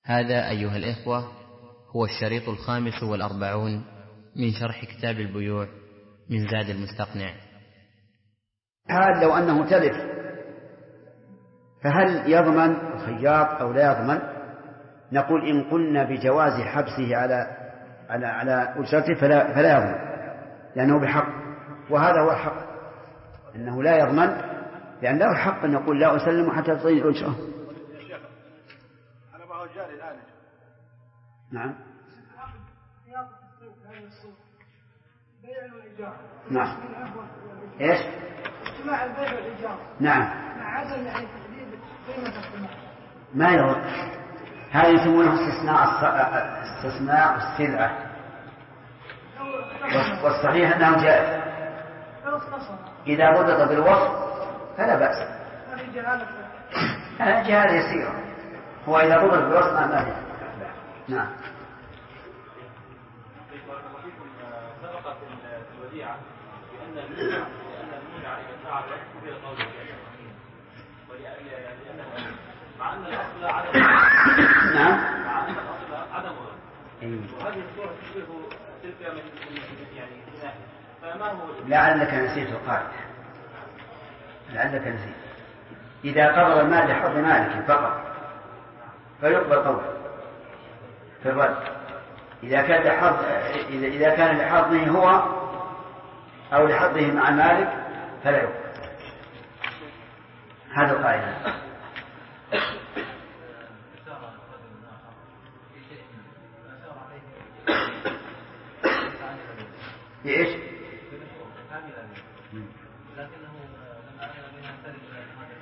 هذا أيها الإخوة هو الشريط 45 من شرح كتاب البيوع من زاد المستقنع. هذا لو أنه تلف فهل يضمن الخياط أو لا يضمن؟ نقول إن قلنا بجواز حبسه على أجرته فلا يضمن، لأنه بحق، وهذا هو الحق، إنه لا يضمن، لأن له الحق أن يقول لا أسلم حتى تصير الأجرة. نعم نعم ايش؟ اجتماع البيع والإيجار. نعم. مع عدم يعني تحديد قيمة الاجتماع. ما يضر. هذا يسمونه استثناء السلعة، والصحيح أنه جائز. إذا ضبط بالوصف فلا بأس. هذه جهالة يسيرة، هو إذا ضبط بالوصف ما هي. نعم. سبقت الوديعة لأن المودع إذا ساعد كبير قوله مع أن الأصل عدم. نعم. مع أن الأصل عدم. وهذه الصورة تشبه تلك من يعني فما هو؟ لعلك نسيت القاعدة. لعلك نسيت. إذا قبض المال لحظ مالك فقط فيقبل قوله في الرد. إذا كان لحظه هو أو لحظه مع المالك فلا يقبل. هذا القاعدة. ليش؟ لكنه لم أعلم بها ترجع هذا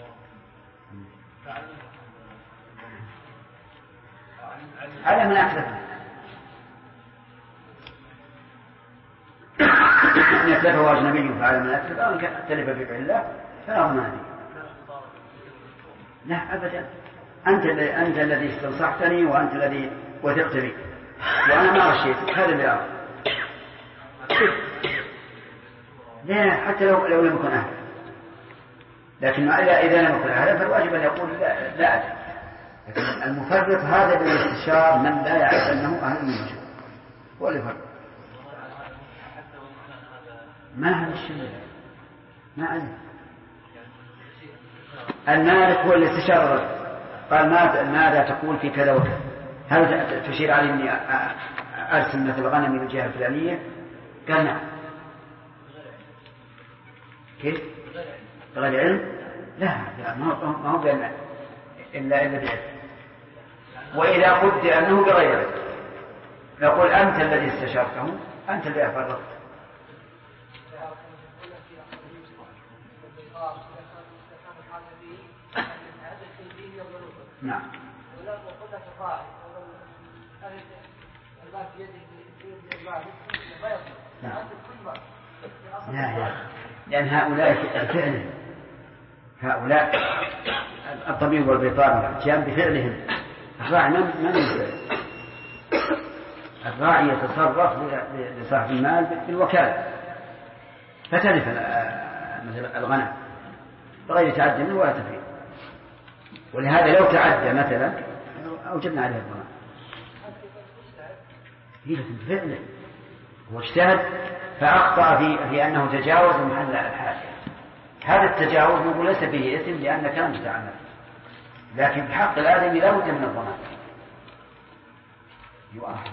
الشيء. على من أكلفه. إن أكلفه أجنبي فعلى من أكلفه، أو إن أكلف بفعل الله فلا ضمان به. لا أبدا. أنت الذي استنصحتني وأنت الذي وثقت بي، وأنا ما رشيتك، هذا اللي أرى. لا، حتى لو لم يكن أهلا، لكن إذا لم يكن أهلا فالواجب أن يقول لا أدري. لكن المفرط هذا بالاستشار من لا يعرف أنه أهل من المشروع، هو اللي يفرط. ما هذا الشيء؟ ما أدري. المالك هو اللي استشار الرجل، قال ماذا تقول في كذا وكذا؟ هل تشير علي أني أرسل مثل غنم من الجهة الفلانية؟ قال نعم. كيف؟ بغير علم؟ لا ما هو بأن إلا بعلم. وإذا قدر أنه بغير علم نقول أنت الذي استشرته، أنت الذي أفرطت. نعم. لا، لأن هؤلاء الطبيب والبيطار جاء بفعلهم. الراعي من يفعل. الراعي يتصرف لصاحب المال بالوكالة، فتلف مثل الغنم بغير تعدي منه ولا تفريط. ولهذا لو تعدى مثلا أوجبنا عليه الضمان. لكن بفعله هو اجتهد فأخطأ في أنه تجاوز محل الحاجة. هذا التجاوز نقول ليس به إثم لأنك لم تتعمد، لكن بحق الآدمي لا بد من الضمان. بسم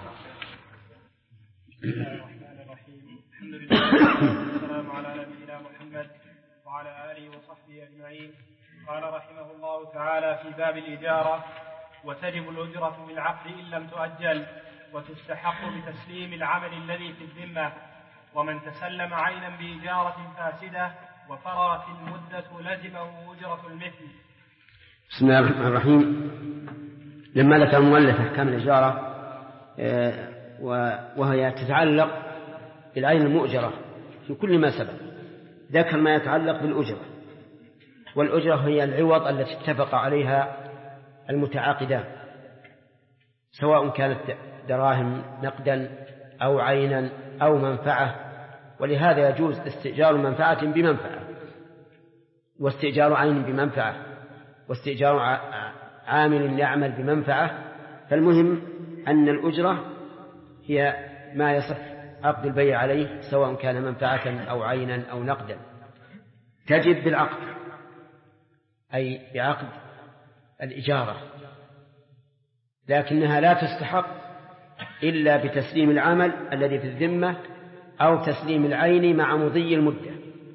الله الرحمن الرحيم. الحمد لله والسلام على نبينا محمد وعلى آله وصحبه أجمعين. قال رحمه الله تعالى في باب الإجارة: وتجب الأجرة بالعقد إن لم تؤجل، وتستحق بتسليم العمل الذي في الذمة، ومن تسلم عينا بإجارة فاسدة وفرغت المدة لزمه أجرة المثل. بسم الله الرحمن الرحيم. لما ذكر المؤلف أحكام الإجارة وهي تتعلق بالعين المؤجرة في كل ما سبق، ذكر ما يتعلق بالأجرة، والأجرة هي العوض التي اتفق عليها المتعاقدان، سواء كانت دراهم نقدا أو عينا أو منفعة. ولهذا يجوز استئجار منفعة بمنفعة، واستئجار عين بمنفعة، واستئجار عامل يعمل بمنفعة، فالمهم أن الأجرة هي ما يصح عقد البيع عليه سواء كان منفعة أو عينا أو نقدا، تجب بالعقد أي بعقد الإجارة، لكنها لا تستحق إلا بتسليم العمل الذي في الذمة أو تسليم العين مع مضي المدة.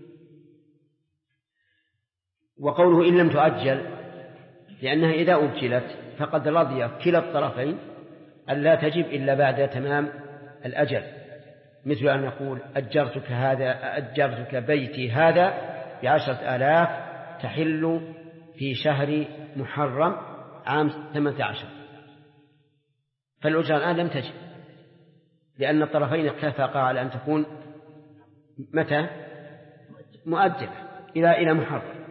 وقوله إن لم تؤجل لأنها إذا أجلت فقد رضي كلا الطرفين أن لا تجب إلا بعد تمام الأجل، مثل أن نقول أجرتك بيتي هذا ب10,000 تحل في شهر محرم عام 18، فالأجرة الآن لم تجب لأن الطرفين اتفقا على أن تكون متى مؤجلة إلى محرم.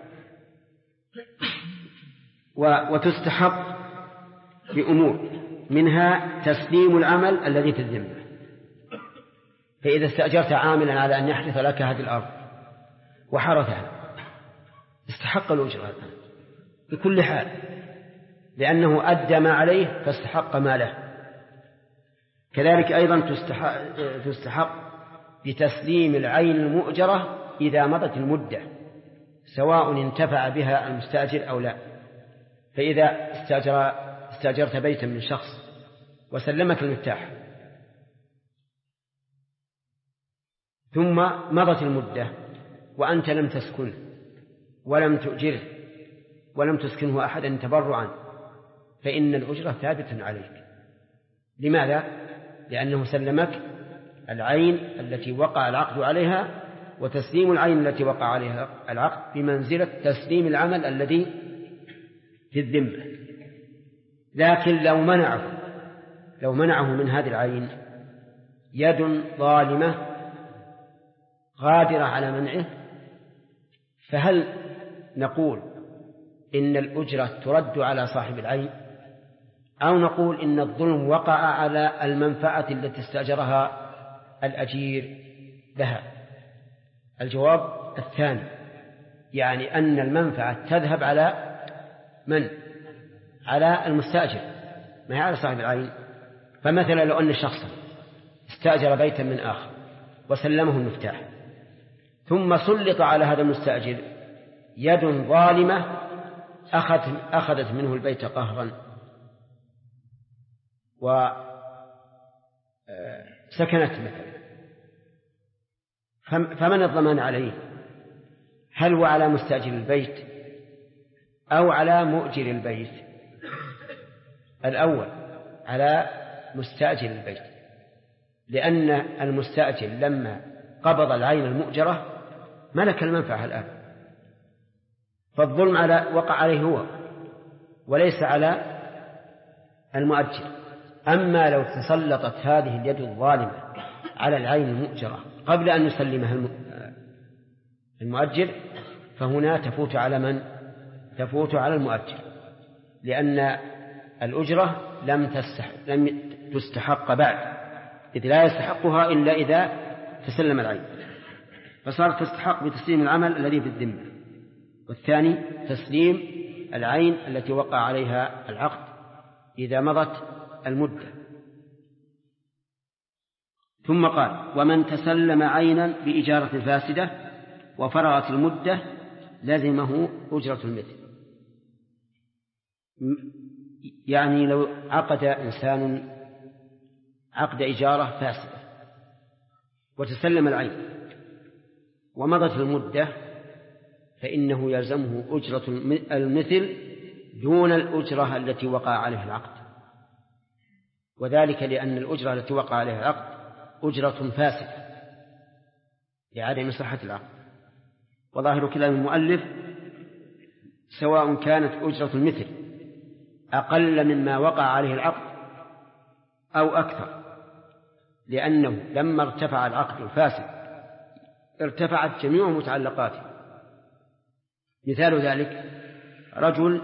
وتستحق بأمور منها تسليم العمل الذي في الذمة، فإذا استأجرت عاملا على أن يحرث لك هذه الأرض وحرثها استحق الأجرة بكل حال لأنه أدى ما عليه فاستحق ما له. كذلك أيضا تستحق بتسليم العين المؤجرة إذا مضت المدة سواء انتفع بها المستأجر أو لا. فإذا استأجرت بيتا من شخص وسلمك المفتاح ثم مضت المدة وأنت لم تسكنه ولم تؤجره ولم تسكنه أحدا تبرعا فإن الأجرة ثابتة عليك. لماذا؟ لأنه سلمك العين التي وقع العقد عليها، وتسليم العين التي وقع عليها العقد بمنزلة تسليم العمل الذي في الذمة. لكن لو منعه من هذه العين يد ظالمة قادرة على منعه، فهل نقول إن الأجرة ترد على صاحب العين أو نقول إن الظلم وقع على المنفعة التي استأجرها الأجير لها؟ الجواب الثاني، يعني أن المنفعة تذهب على من؟ على المستأجر ما هي على صاحب العين. فمثلا لو أن شخصا استأجر بيتا من آخر وسلمه المفتاح ثم سلط على هذا المستأجر يد ظالمة أخذت منه البيت قهرا وسكنت مثلا، فمن الضمان عليه؟ هل هو على مستأجر البيت أو على مؤجر البيت؟ الأول على مستأجر البيت، لأن المستأجر لما قبض العين المؤجرة ملك المنفعة الآن، فالظلم وقع عليه هو وليس على المؤجر. أما لو تسلطت هذه اليد الظالمة على العين المؤجرة قبل أن يسلمها المؤجر فهنا تفوت على من؟ تفوت على المؤجر، لأن الأجرة لم تستحق بعد، إذ لا يستحقها إلا إذا تسلم العين، فصارت تستحق بتسليم العمل الذي في الذمة. والثاني تسليم العين التي وقع عليها العقد إذا مضت المدة. ثم قال ومن تسلم عينا بإجارة فاسدة وفرغت المدة لزمه أجرة المثل. يعني لو عقد إنسان عقد إجارة فاسدة وتسلم العين ومضت المدة فإنه يلزمه أجرة المثل دون الأجرة التي وقع عليها العقد، وذلك لأن الأجرة التي وقع عليها العقد أجرة فاسدة لعدم صحة العقد. وظاهر كلام المؤلف سواء كانت أجرة المثل أقل مما وقع عليه العقد أو أكثر، لأنه لما ارتفع العقد الفاسد ارتفعت جميع متعلقاته. مثال ذلك رجل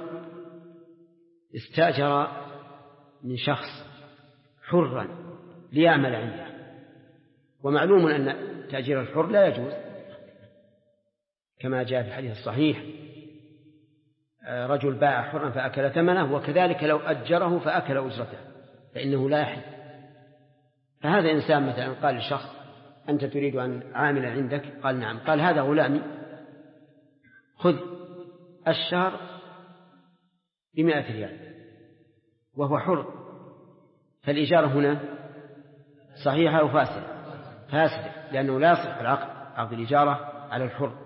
استأجر من شخص حرا ليعمل عنده، ومعلوم أن تأجير الحر لا يجوز كما جاء في الحديث الصحيح رجل باع حرا فأكل ثمنه، وكذلك لو أجره فأكل أجرته فإنه لا يحل. فهذا إنسان مثلا قال للشخص: أنت تريد أن عامل عندك؟ قال: نعم. قال: هذا غلامي، خذ الشهر ب100 ريال، وهو حر، فالإجارة هنا صحيحة أو فاسدة؟ فاسدة، لأنه لا يصح عقد الإجارة على الحر.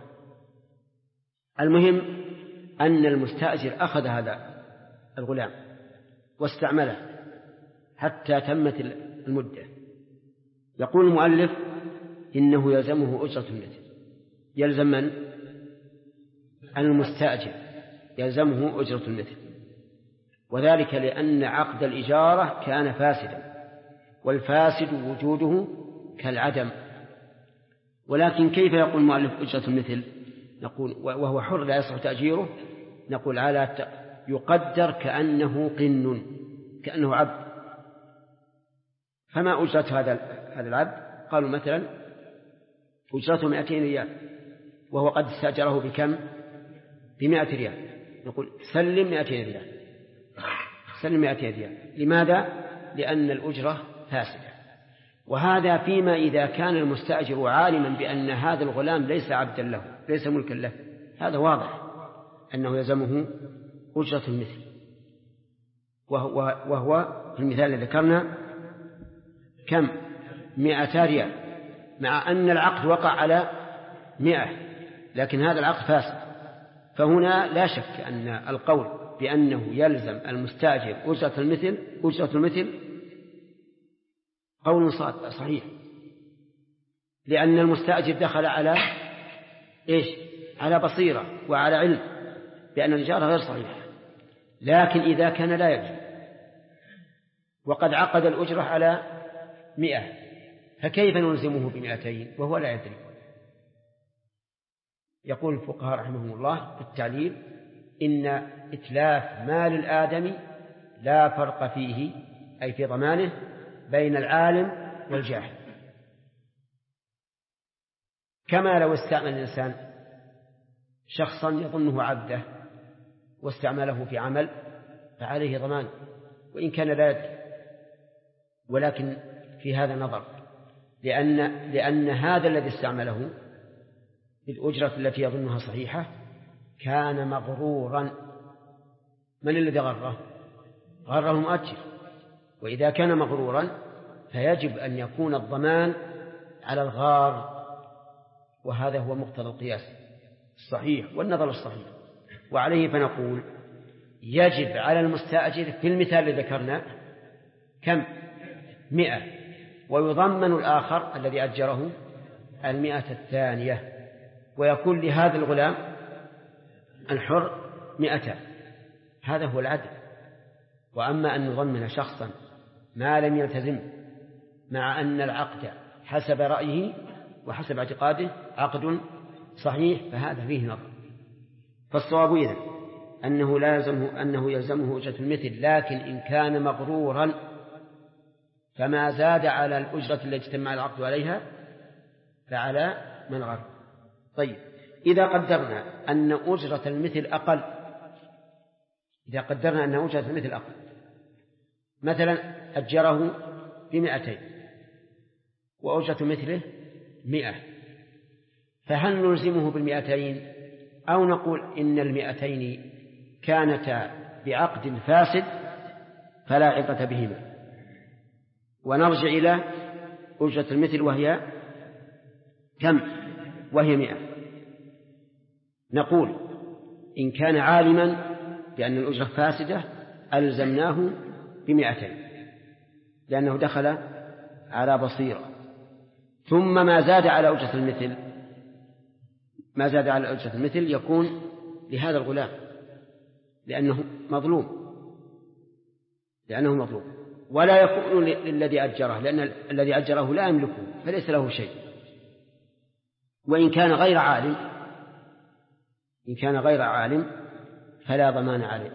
المهم أن المستأجر أخذ هذا الغلام واستعمله حتى تمت المدة. يقول المؤلف: إنه يلزمه أجرة المثل. يلزم من؟ المستأجر، يلزمه أجرة المثل، وذلك لأن عقد الإجارة كان فاسدا، والفاسد وجوده كالعدم. ولكن كيف يقول المؤلف أجرة المثل؟ نقول وهو حر لا يصح تأجيره، نقول على يقدر كأنه قن، كأنه عبد. فما أجرة هذا العبد؟ قالوا مثلا أجرته 200 ريال، وهو قد استأجره بكم؟ ب100 ريال. نقول سلم 200 ريال، سلم 200 ريال. لماذا؟ لأن الأجرة فاسدة. وهذا فيما إذا كان المستأجر عالما بأن هذا الغلام ليس عبدا له، ليس ملكا له، هذا واضح أنه يلزمه أجرة المثل. وهو في المثال الذي ذكرنا كم؟ 200 ريال، مع أن العقد وقع على 100، لكن هذا العقد فاسد. فهنا لا شك أن القول بأنه يلزم المستأجر أجرة المثل قول صحيح، لأن المستأجر دخل على إيش؟ على بصيرة وعلى علم بأن الإجارة غير صحيحة. لكن إذا كان لا يدري وقد عقد الأجرة على 100، فكيف نلزمه ب200 وهو لا يدري؟ يقول الفقهاء رحمهم الله في التعليل: إن إتلاف مال الآدمي لا فرق فيه، أي في ضمانه، بين العالم والجاهل. كما لو استعمل الإنسان شخصا يظنه عبده واستعمله في عمل فعليه ضمان وإن كان لا يدري. ولكن في هذا نظر، لأن هذا الذي استعمله بالأجرة التي يظنها صحيحة كان مغرورا. من الذي غره؟ غره المؤجر. وإذا كان مغرورا فيجب أن يكون الضمان على الغار، وهذا هو مقتضى القياس الصحيح والنظر الصحيح. وعليه فنقول يجب على المستأجر في المثال الذي ذكرنا كم؟ 100، ويضمن الآخر الذي أجره 100 الثانية، ويكون لهذا الغلام الحر 200. هذا هو العدل. وأما أن نضمن شخصا ما لم يلتزم، مع أن العقد حسب رأيه وحسب اعتقاده عقد صحيح، فهذا فيه نظر. فالصواب إذن أنه يلزمه أجرة المثل، لكن إن كان مغرورا فما زاد على الأجرة التي اجتمع العقد عليها فعلى من غر. طيب، إذا قدرنا أن أجرة المثل أقل، مثلا أجره ب200 وأجرة مثله 100، فهل نلزمه بال200 أو نقول إن ال200 كانتا بعقد فاسد فلا عبرة بهما، ونرجع إلى أجرة المثل وهي كم؟ وهي 100. نقول إن كان عالما بأن الأجرة فاسدة ألزمناه ب200 لأنه دخل على بصيرة. ثم ما زاد على أجرة المثل يكون لهذا الغلام لأنه مظلوم، ولا يكون للذي أجره، لأن الذي أجره لا يملكه فليس له شيء. وإن كان غير عالم فلا ضمان عليه،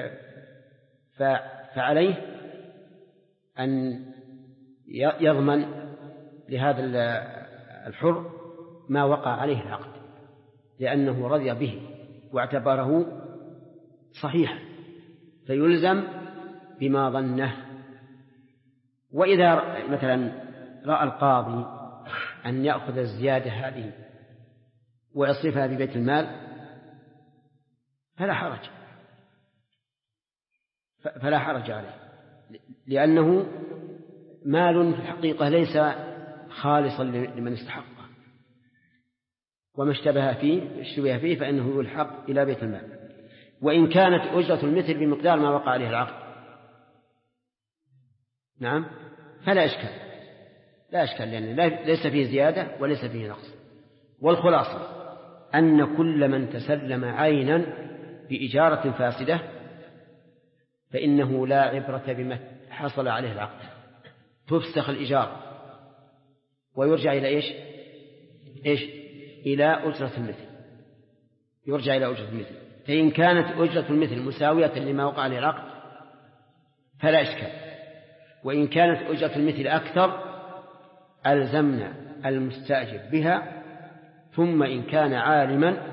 فعليه أن يضمن لهذا الحر ما وقع عليه العقد، لأنه رضي به واعتبره صحيحة فيلزم بما ظنه. وإذا مثلا رأى القاضي أن يأخذ الزيادة هذه ويصرفها في بيت المال فلا حرج عليه، لأنه مال في الحقيقة ليس خالصا لمن استحقه، وما اشتبه فيه فإنه يلحق إلى بيت المال، وإن كانت أجرة المثل بمقدار ما وقع عليه العقد. نعم، فلا إشكال لأن ليس فيه زيادة وليس فيه نقص. والخلاصة أن كل من تسلم عينا بإجارة فاسدة فإنه لا عبرة بما حصل عليه العقد، تفسخ الإجارة ويرجع إلى إيش؟ إلى أجرة المثل، يرجع إلى أجرة المثل. فإن كانت أجرة المثل مساوية لما وقع عليه العقد فلا إشكال، وإن كانت أجرة المثل أكثر ألزمنا المستأجر بها، ثم إن كان عالما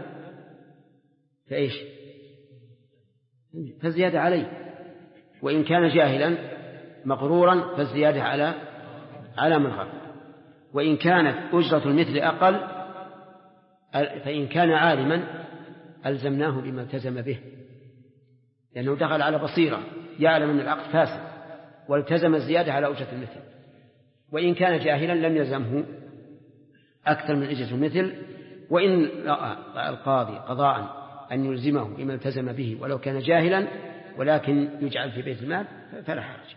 فالزيادة عليه، وإن كان جاهلا مغرورا فالزيادة على من غرر. وإن كانت أجرة المثل أقل فإن كان عالما ألزمناه بما التزم به، لأنه دخل على بصيرة يعلم أن العقد فاسد والتزم الزيادة على أجرة المثل. وإن كان جاهلا لم يلزمه أكثر من أجرة المثل، وإن رأى القاضي قضاء أن يلزمه بما التزم به ولو كان جاهلا ولكن يجعل في بيت المال فلا حرج.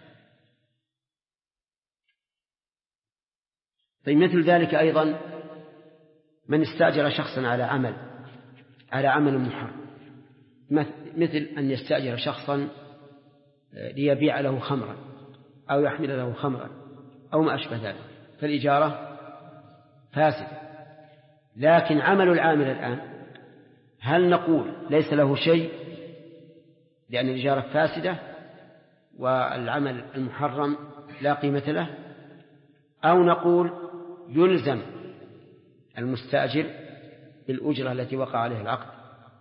طيب مثل ذلك أيضا من استأجر شخصا على عمل محرم، مثل أن يستأجر شخصا ليبيع له خمرا أو يحمل له خمرا أو ما أشبه ذلك، فالإجارة فاسدة. لكن عمل العامل الآن هل نقول ليس له شيء لأن الإجارة فاسدة والعمل المحرم لا قيمة له، أو نقول يلزم المستأجر بالأجرة التي وقع عليه العقد؟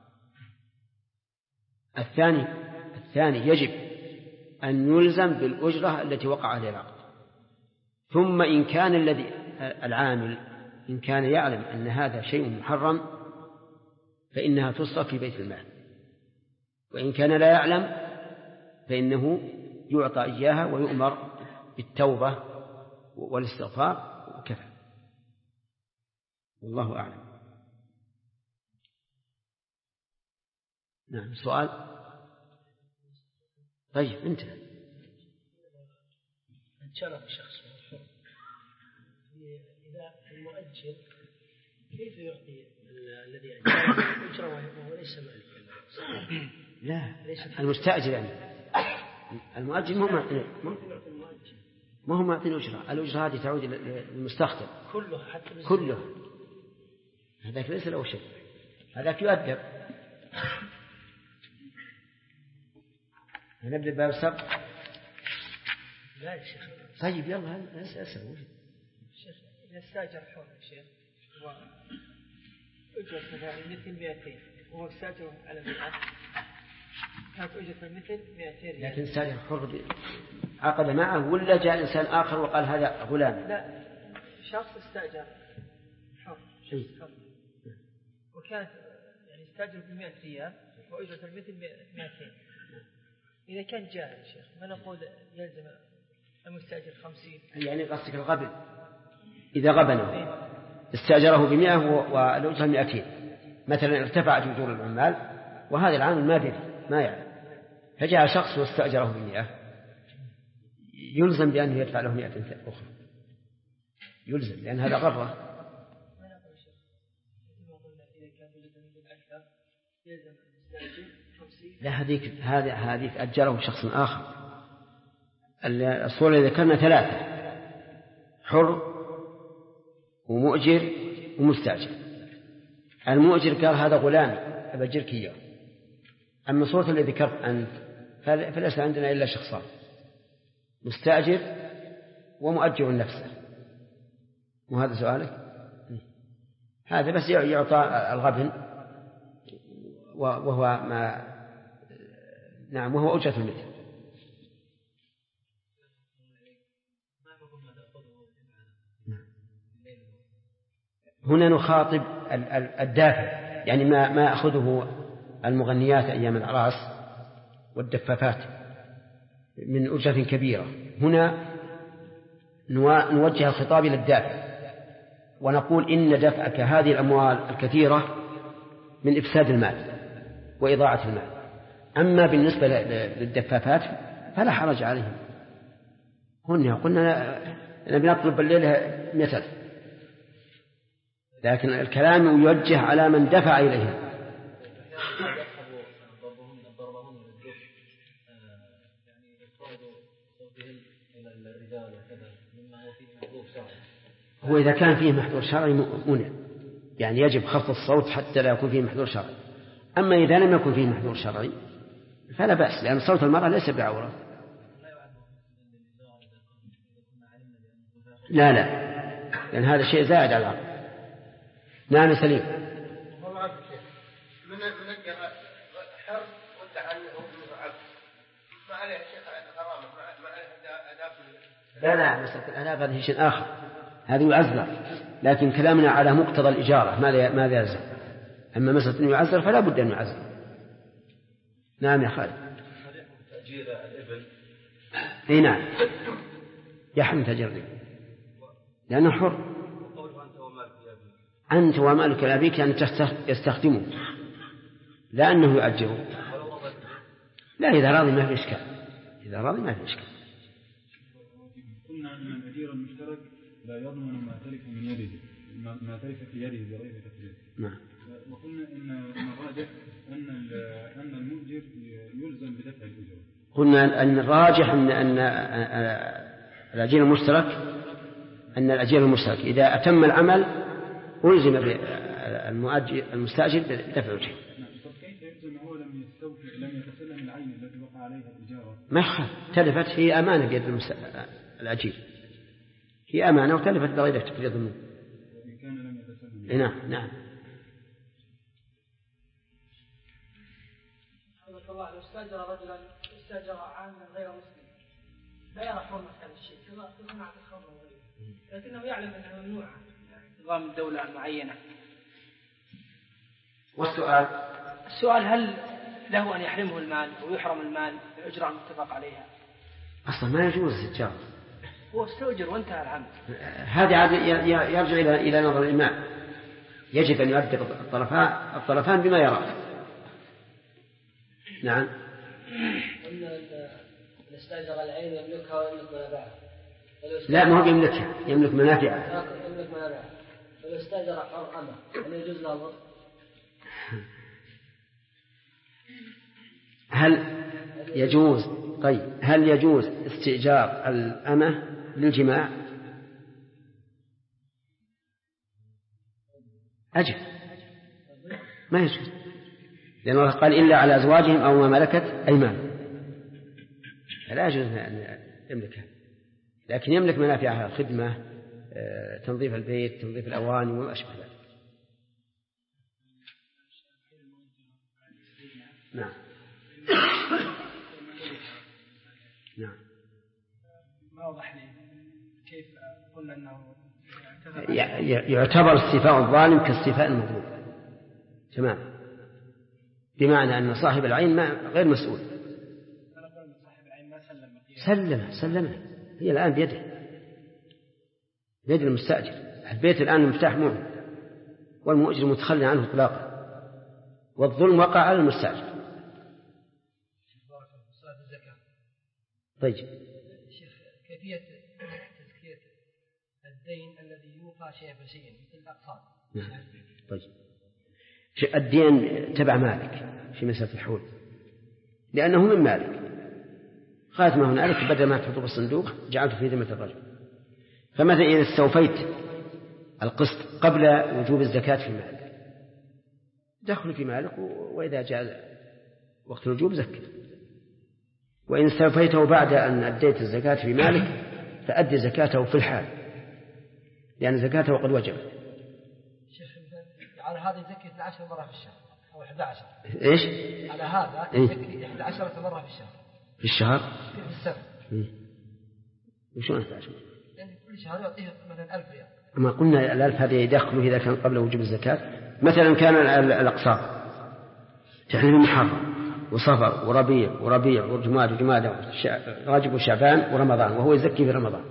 الثاني يجب أن يلزم بالأجرة التي وقع عليه العقد. ثم إن كان العامل إن كان يعلم أن هذا شيء محرم فإنها تصرف في بيت المال، وإن كان لا يعلم فإنه يعطى إياها ويؤمر بالتوبة والاستغفار وكفى. والله أعلم. نعم، سؤال. طيب انتهى. شرط شخص إذا المؤجر كيف يعطي الذي أجره الأجرة وهو ليس مالكا؟ لا، المستأجر يعني المؤجر ما هو معطي الأجرة. الأجرة هذه تعود للمستخدم كله. هذاك ليس له شيء، هذاك يؤدب. نبدأ باب السبق. لا يا شيخ. طيب يلا أسأل. شيخ إذا استأجر حر شيخ وأجرة مثل 200 وهو استأجر على 100 كانت أجرة المثل 200 ريال، لكن استأجر حر عقد معه ولا جاء إنسان آخر وقال هذا غلام؟ لا، شخص استأجر حر وكانت يعني استأجر ب100 ريال وأجرة المثل 200. إذا كان جاهل شيخ ما نقول يلزم المستأجر 50؟ يعني قصدك الغبن. إذا غبنه استأجره ب100 والأجرة 200 مثلا، ارتفعت أجور العمال وهذا العامل ما يعلم، فجاء شخص واستأجره ب100 يلزم بأنه يدفع له 100 أخرى، يلزم لأن هذا غرة. لا، هذيك أجره شخص آخر. الصورة اللي ذكرنا 3: حر ومؤجر ومستأجر. المؤجر قال هذا غلامي أبجرك إياه. أما الصورة اللي ذكرت أنت فليس عندنا إلا شخصان: مستأجر ومؤجر نفسه. وهذا سؤالك؟ هذا بس يعطى الغبن، وهو ما نعم، وهو أجرة المثل. هنا نخاطب الدافع، يعني ما أخذه المغنيات أيام الأعراس والدفافات من أجرة كبيرة. هنا نوجه الخطاب إلى الدافع ونقول إن دفعك هذه الأموال الكثيرة من إفساد المال وإضاعة المال. أما بالنسبة للدفافات فلا حرج عليهم. هنا قلنا نطلب الليلة 100,000، لكن الكلام يوجه على من دفع إليهم. هو إذا كان فيه محظور شرعي منع، يعني يجب خفض الصوت حتى لا يكون فيه محظور شرعي. أما إذا لم يكن فيه محظور شرعي فلا بأس، لأن صوت المرأة ليس بعورة. لا لأن هذا شيء زائد على العقل. نعم سليم. من حر والتعلق والعبد ما عليه شيء غرامة، ما عليه لا مسألة الآلاف هذا شيء آخر، هذا يعذر، لكن كلامنا على مقتضى الإجارة ماذا يلزم. أما مسألة أن يعذر فلا بد أن يعذر. نعم يا خالد. تأجير الإبل. اي نعم يحرم تأجير الإبل لأنه حر. أنت ومالك لأبيك يعني يستخدمه، لا أنه يؤجره. لا إذا راضي ما في إشكال، إذا راضي ما في إشكال. قلنا أن الأجير المشترك لا يضمن ما تلف من يده، ما تلف في يده بغير تكليف. نعم. وقلنا إن الراجح أن المؤجر يلزم بدفع الأجرة. قلنا أن الراجح أن الأجير المشترك إذا أتم العمل ألزم المستأجر بدفع الأجرة. طب كيف يلزم هو لم يتسلم العين التي وقع عليها الإجارة؟ ما يخاف، تلفت هي أمانة بيد الأجير، هي أمانة وتلفت بغير تفريط منه. وإن كان لم يتسلم. نعم. الله لو استأجر رجلا استأجر عاما غير مسلم لا يرى حرمة هذا الشيء كما نعطي الخمر وغيره، لكنه يعلم أنها ممنوعة نظام الدولة المعينة. السؤال هل له أن يحرمه المال ويحرم المال الأجرة المتفق عليها؟ أصلا ما يجوز التجارة، هو استأجر وانتهى العمل. هذا عاد يرجع إلى نظر الإمام. يجب أن يؤدب الطرفان بما يرى. نعم. قلنا أن استأجر العين يملكها ويملك منافعها. لا ما هو يملكها، يملك منافعها. يملك منافعها. ولو استأجر حر أمه هل يجوز له الوضع؟ هل يجوز استئجار الأمة للجماع؟ أجل ما يجوز، لأن الله قال إلا على أزواجهم أو ما ملكت أيمانهم، فلا يجوز أن يملكها، لكن يملك منافعها، خدمة، تنظيف البيت، تنظيف الأواني وما أشبه ذلك. نعم. نعم. ما وضح لي كيف قلنا أنه يعتبر استيفاء الظالم كاستيفاء المظلوم تمام، بمعنى أن صاحب العين غير مسؤول. أنا أقول صاحب العين ما سلمه هي الآن بيد المستأجر. البيت الآن المفتاح معه والمؤجر متخلى عنه إطلاقا، والظلم وقع على المستأجر. طيب شيخ، كيفية تزكية الدين الذي يوفى شيئا فشيئا مثل الأقساط؟ طيب الدين تبع مالك في مسألة الحول، لأنه من مالك، غاية ما هنالك بدل ما تحطه بالصندوق جعلته في ذمة الرجل. فمثلا إذا استوفيت القسط قبل وجوب الزكاة في مالك دخل في مالك، وإذا جاء وقت الوجوب زكي. وإن استوفيته بعد أن أديت الزكاة في مالك فأدي زكاته في الحال، لأن زكاته قد وجبت. شيخ على هذه زكاة 10 مرة في الشهر أو 11. إيش؟ على هذا يزكي 11 مرة في الشهر. في الشهر؟ في السنة. وشون 11 مرة؟ يعني كل شهر يعطيه مثلا 1000 ريال. ما قلنا الألف هذه يدخله إذا كان قبل وجوب الزكاة. مثلا كان الأقساط تحريم محرم وصفر وربيع وجماد رجب وشعبان ورمضان، وهو يزكي في رمضان.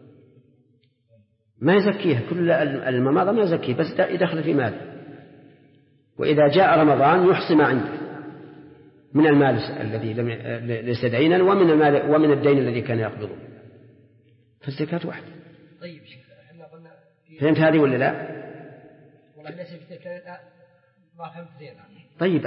ما يزكيها كل المماضة، ما يزكيه، بس يدخل في ماله. وإذا جاء رمضان يحصي ما عنده من المال الذي ليس دينا ومن الدين الذي كان يقبضه، فالزكاة واحدة. طيب شيخ، احنا قلنا فهمت هذه ولا لا؟ والله ليس ما فهمت زين. طيب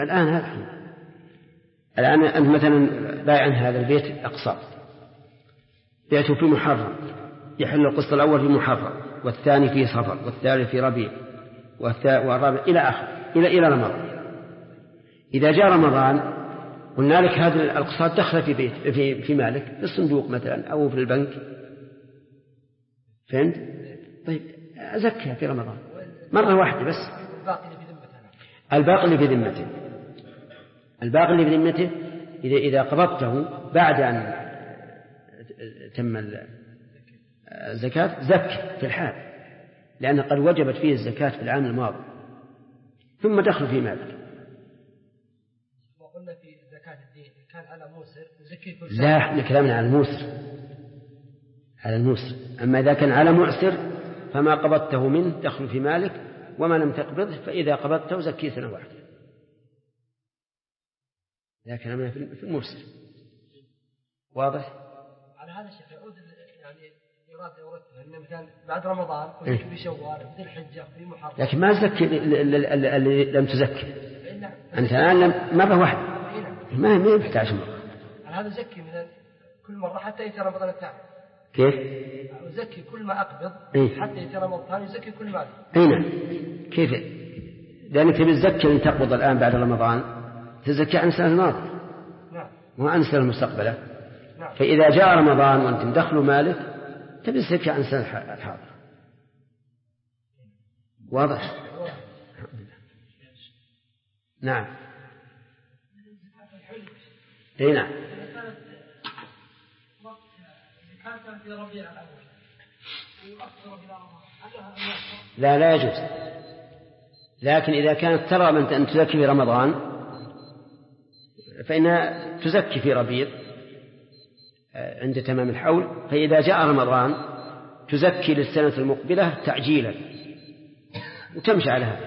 الآن أنت مثلا بايع هذا البيت أقساط، بعته في محرم، يحل القسط الأول في محرم، والثاني في صفر، والثالث في ربيع، والرابع إلى آخر إلى رمضان. إذا جاء رمضان قلنا لك هذه الأقساط دخل في بيت في مالك، في الصندوق مثلا أو في البنك. فهمت؟ طيب أزكيها في رمضان مرة واحدة بس. الباقي اللي في ذمته إذا قبضته بعد أن تم الزكاة زك في الحال، لأن قد وجبت فيه الزكاة في العام الماضي، ثم دخل في مالك. وقلنا في زكاة الدين كان على موسر يزكي كل شيء. لا، احنا كلامنا على الموسر. أما إذا كان على معسر فما قبضته منه دخل في مالك، وما لم تقبضه فإذا قبضته زكي سنة واحدة. لا، كلامنا في الموسر. واضح؟ على هذا الشيء يعود يعني يراد أن مثلا بعد رمضان وزكي في شوال في ذي الحجة في محرم، لكن ما زكي اللي لم تزكي. أنت الآن مرة واحدة، ما يحتاج مرة. على هذا زكي مثلا كل مرة حتى يأتي رمضان الثاني. كيف؟ يزكي كل ما أقبض حتى يأتي رمضان الثاني يزكي كل مال. نعم. كيف؟ لأنك تبي تزكي أن تقبض الآن بعد رمضان تزكي عن السنة الماضية، مو عن السنة المستقبلة. فإذا جاء رمضان وأنت مدخل مالك تبي تزكي عن السنة الحاضرة. واضح؟ نعم. نعم. لا يجوز. لكن إذا كانت ترى أن تزكي في رمضان فإنها تزكي في ربيع عند تمام الحول، فإذا جاء رمضان تزكي للسنة المقبلة تعجيلا وتمشي على هذا.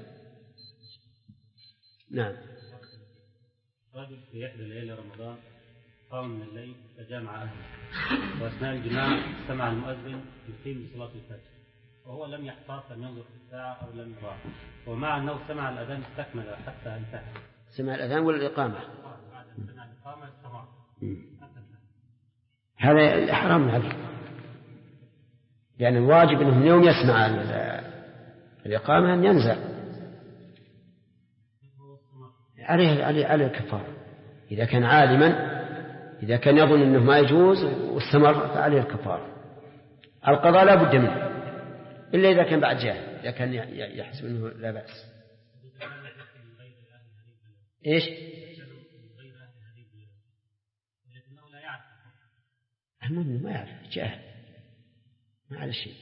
نعم. رجل في إحدى ليالي رمضان قام من الليل فجامع أهله، وأثناء الجماع سمع المؤذن يقيم صلاة الفجر، وهو لم يحتاط لم ينظر في الساعة أو لم يراها، ومع أنه سمع الأذان استكمل حتى انتهى. سمع الأذان ولا الإقامة؟ سمع الإقامة استمر. هذا حرام عليه، يعني الواجب أنه من يوم يسمع الإقامة أن ينزع عليه الكفارة. إذا كان عالما، إذا كان يظن أنه ما يجوز واستمر فعليه الكفارة. القضاء لا بد منه إلا إذا كان بعد جاهل، إذا كان يحسب أنه لا بأس. إيش؟ المؤمن ما يعرف، جاهل ما على شيء.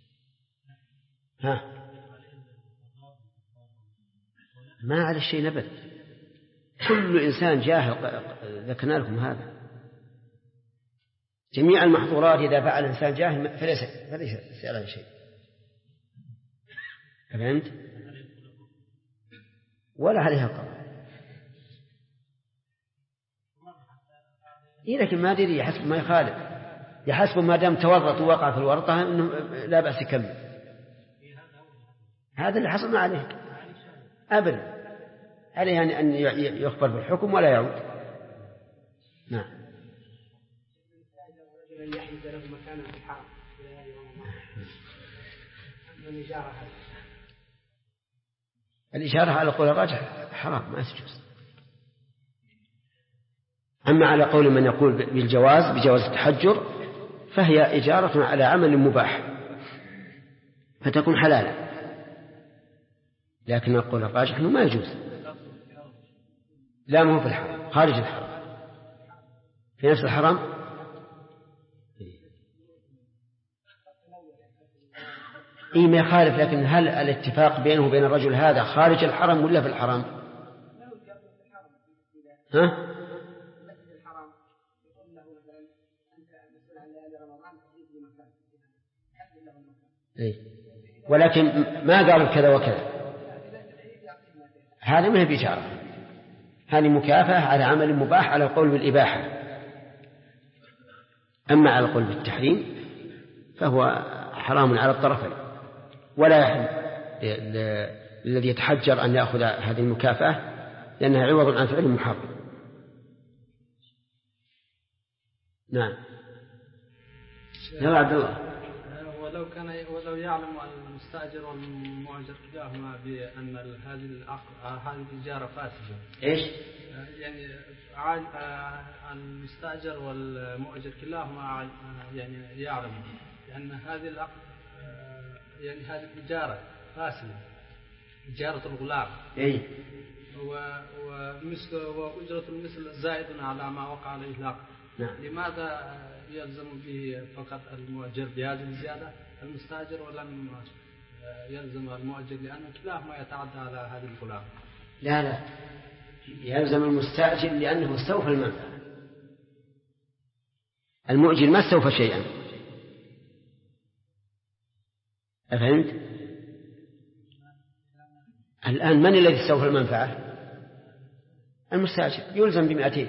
ما على شيء نبت. كل إنسان جاهل، ذكرنا لكم هذا. جميع المحظورات إذا فعل إنسان جاهل فليس على شيء. فهمت؟ ولا عليها قضاء. لكن ما أدري، يحسب ما يخالف، يحسب ما دام تورط ووقع في الورطة أنه لا بأس يكمل. هذا اللي حصل ما عليه أبدا، عليه أن يخبر بالحكم ولا يعود. نعم. يحجز له مكانا في الحرم الإشارة على قول الراجح حرام، ما تجوز. أما على قول من يقول بجواز التحجر فهي إجارة على عمل مباح فتكون حلالا، لكن القول الراجح أنه ما يجوز. لا مو في الحرم، خارج الحرم، في نفس الحرم. إيه ما يخالف، لكن هل الاتفاق بينه وبين الرجل هذا خارج الحرم ولا في الحرم؟ ها؟ إيه؟ ولكن ما قالوا كذا وكذا، هذا ما هي بإشارة، هذه مكافأة على عمل مباح على القول بالإباحة. أما على القول بالتحريم فهو حرام على الطرفين، ولا يحل الذي يتحجر أن يأخذ هذه المكافأة لأنها عوض عن فعل محرم. نعم. يا عبد الله. ولو يعلم المستأجر والمؤجر كلاهما بأن هذه الإجارة فاسدة. إيش؟ يعني المستأجر والمؤجر كلاهما يعني يعلم بأن هذه العقد يعني هذه الإجارة فاسدة، إجارة الغلام. إيه. وأجرة المثل زائد على ما وقع عليه العقد. نعم. لماذا يلزم به فقط المؤجر بهذه الزيادة المستأجر ولم يلزم المؤجر، لأن كلاهما يتعدى على هذه الغلام؟ لا يلزم المستأجر لأنه استوفى المنفعة، المؤجر ما استوفى شيئا. أفهمت؟ الآن من الذي استوفى المنفعة؟ المستأجر يلزم ب200.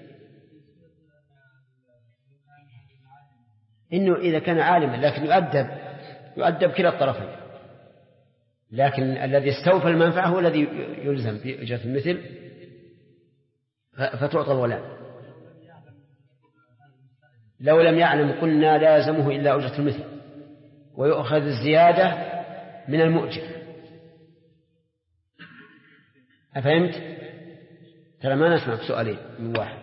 إنه إذا كان عالما لكن يؤدب كلا الطرفين، لكن الذي استوفى المنفعة هو الذي يلزم بأجرة المثل فتعطى الولاء. لو لم يعلم قلنا لازمه إلا أجرة المثل ويؤخذ الزيادة من المؤجر. أفهمت؟ ترى ما نسمع بسؤالين من واحد.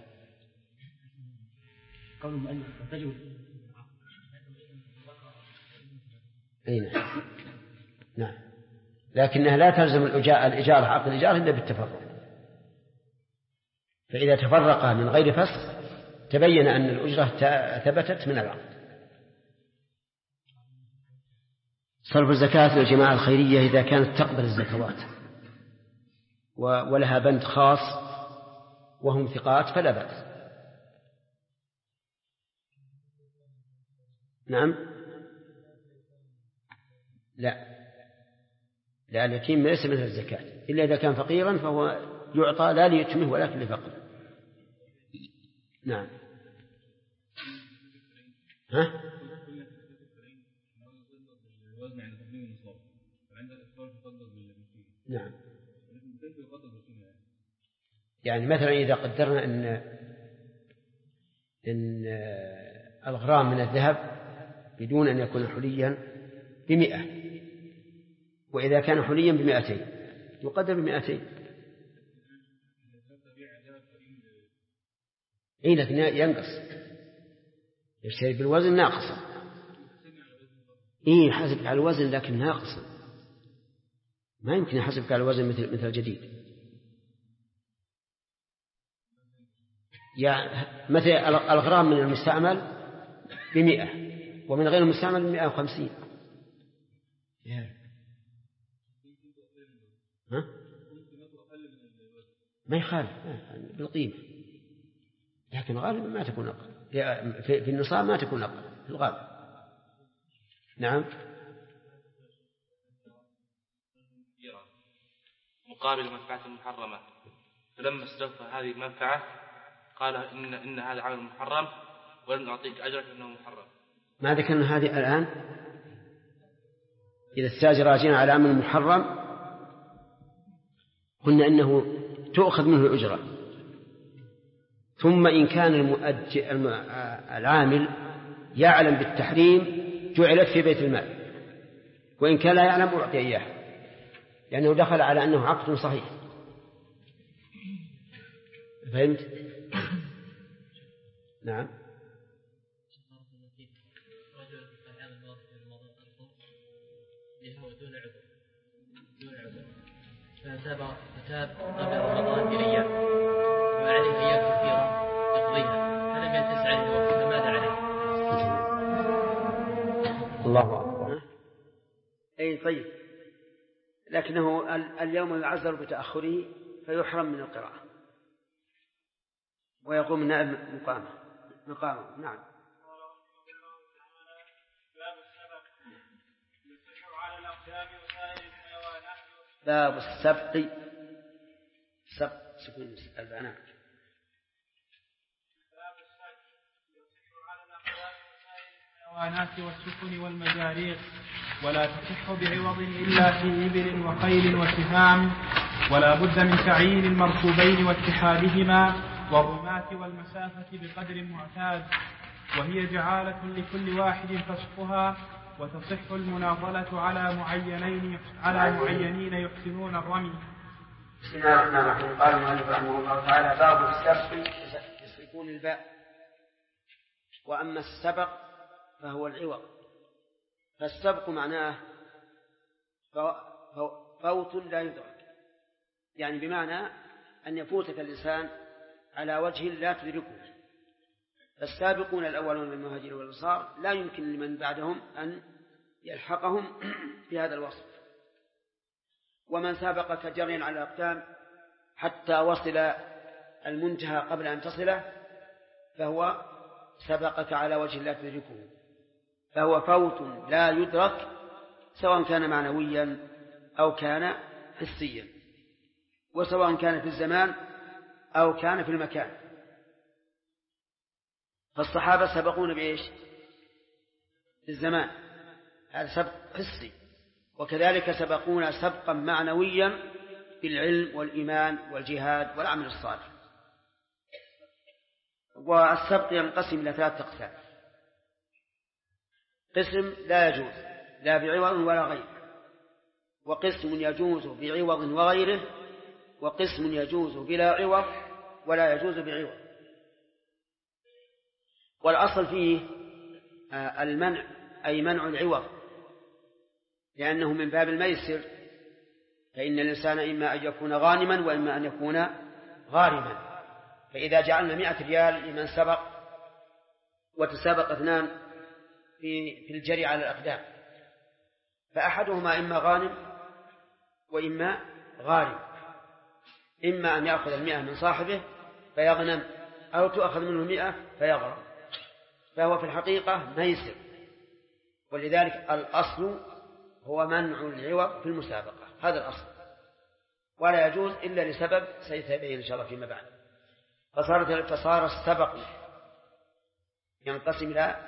أي نعم. لكنها لا تلزم الإجارة عقد الإجارة إلا بالتفرق، فإذا تفرقا من غير فسخ تبين أن الأجرة ثبتت من العقد. صرف الزكاة للجماعة الخيرية إذا كانت تقبل الزكوات ولها بند خاص وهم ثقات فلا بأس. نعم. لا اليتيم ليس مثل الزكاة إلا إذا كان فقيرا فهو يعطى لا ليتمه ولكن لفقر. نعم. ها؟ نعم. يعني مثلا إذا قدرنا إن الغرام من الذهب بدون أن يكون حليا ب100، وإذا كان حليا ب200 يقدر ب200. إيه لكن ينقص، يشتري بالوزن ناقصا. إيه يحاسبك على الوزن لكن ناقصا، ما يمكن يحاسبك على الوزن مثل الجديد. يعني مثل الغرام من المستعمل ب100 ومن غير المستعمل ب150. ها؟ ما يخالف بالقيمة، لكن غالبا ما تكون أقل في النصاب، ما تكون أقل في الغالب. نعم. مقابل المنفعة المحرمة، فلما استوفى هذه المنفعة قال إن هذا عمل محرم ولن نعطيك أجرك إنه محرم. ما ذكرنا هذه الآن؟ إذا استاجر أجينا على عمل محرم قلنا إنه تؤخذ منه الأجرة، ثم إن كان العامل يعلم بالتحريم جعلت في بيت المال، وإن كان لا يعلم أعطي إياه لأنه دخل على أنه عقد صحيح. فهمت؟ نعم. فتاب قبل رمضان بأيام وعليه أيام كثيرة يقضيها فلم يتسع عليه الوقت فماذا عليه؟ الله أكبر. أي طيب، لكنه اليوم يعذر بتأخره فيحرم من القراءة ويقوم النائب مقامه. نعم. باب السبق سكون البنات. الحيوانات والسفن والمجارير ولا تصح بعوض إلا في إبل وخيل وسهام، ولا بد من تعيين المركوبين واتحادهما والرماة والمسافة بقدر معتاد، وهي جعالة لكل واحد فسقها، وتصح المناضلة على معينين يحسنون الرمي. بسم الله الرحمن الرحيم. قال المؤلف رحمه الله تعالى: باب السبق بسكون الباء. وأما السبق فهو العوض. فالسبق معناه فوت لا يدرك، يعني بمعنى أن يفوتك الإنسان على وجه لا تدركه. فالسابقون الأولون من المهاجرين والأنصار لا يمكن لمن بعدهم أن يلحقهم في هذا الوصف. ومن سابقك جريا على الأقدام حتى وصل المنتهى قبل أن تصله فهو سبقك على وجه لا تدركه، فهو فوت لا يدرك سواء كان معنويا أو كان حسيا، وسواء كان في الزمان أو كان في المكان. فالصحابة سبقون بإيش؟ في الزمان، هذا سبق حسي، وكذلك سبقون سبقا معنويا بالعلم والإيمان والجهاد والعمل الصالح. والسبق ينقسم إلى 3 أقسام: قسم لا يجوز لا بعوض ولا غيره، وقسم يجوز بعوض وغيره، وقسم يجوز بلا عوض ولا يجوز بعوض. والأصل فيه المنع، أي منع العوض، لأنه من باب الميسر، فإن الإنسان إما أن يكون غانما وإما أن يكون غارما. فإذا جعلنا 100 ريال لمن سبق وتسابق 2 في الجري على الأقدام، فأحدهما إما غانم وإما غارم، إما أن يأخذ 100 من صاحبه فيغنم، أو تأخذ منه 100 فيغرم، فهو في الحقيقة ميسر. ولذلك الأصل هو منع العوض في المسابقة، هذا الأصل، ولا يجوز إلا لسبب سيتبين إن شاء الله فيما بعد. فصار السبق ينقسم إلى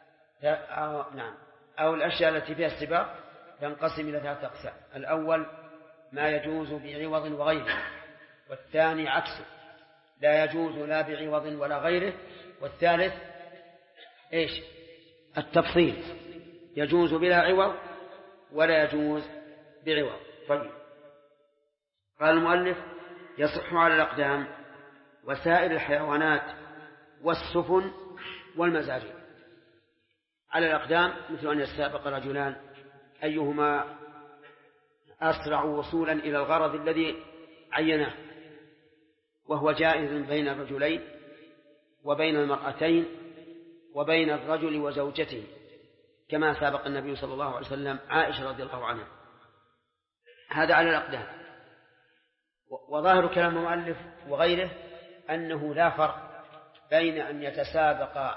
أو الأشياء التي فيها السباق ينقسم إلى 3 أقسام: الأول ما يجوز بعوض وغيره، والثاني عكسه لا يجوز لا بعوض ولا غيره، والثالث إيش؟ التفصيل، يجوز بلا عوض ولا يجوز بعوض. طيب، قال المؤلف: يصح على الأقدام وسائر الحيوانات والسفن والمزاجر. على الأقدام مثل أن يتسابق رجلان أيهما أسرع وصولا إلى الغرض الذي عيناه، وهو جائز بين الرجلين وبين المرأتين وبين الرجل وزوجته، كما سابق النبي صلى الله عليه وسلم عائشة رضي الله عنها. هذا على الأقدام. وظاهر كلام المؤلف وغيره أنه لا فرق بين أن يتسابق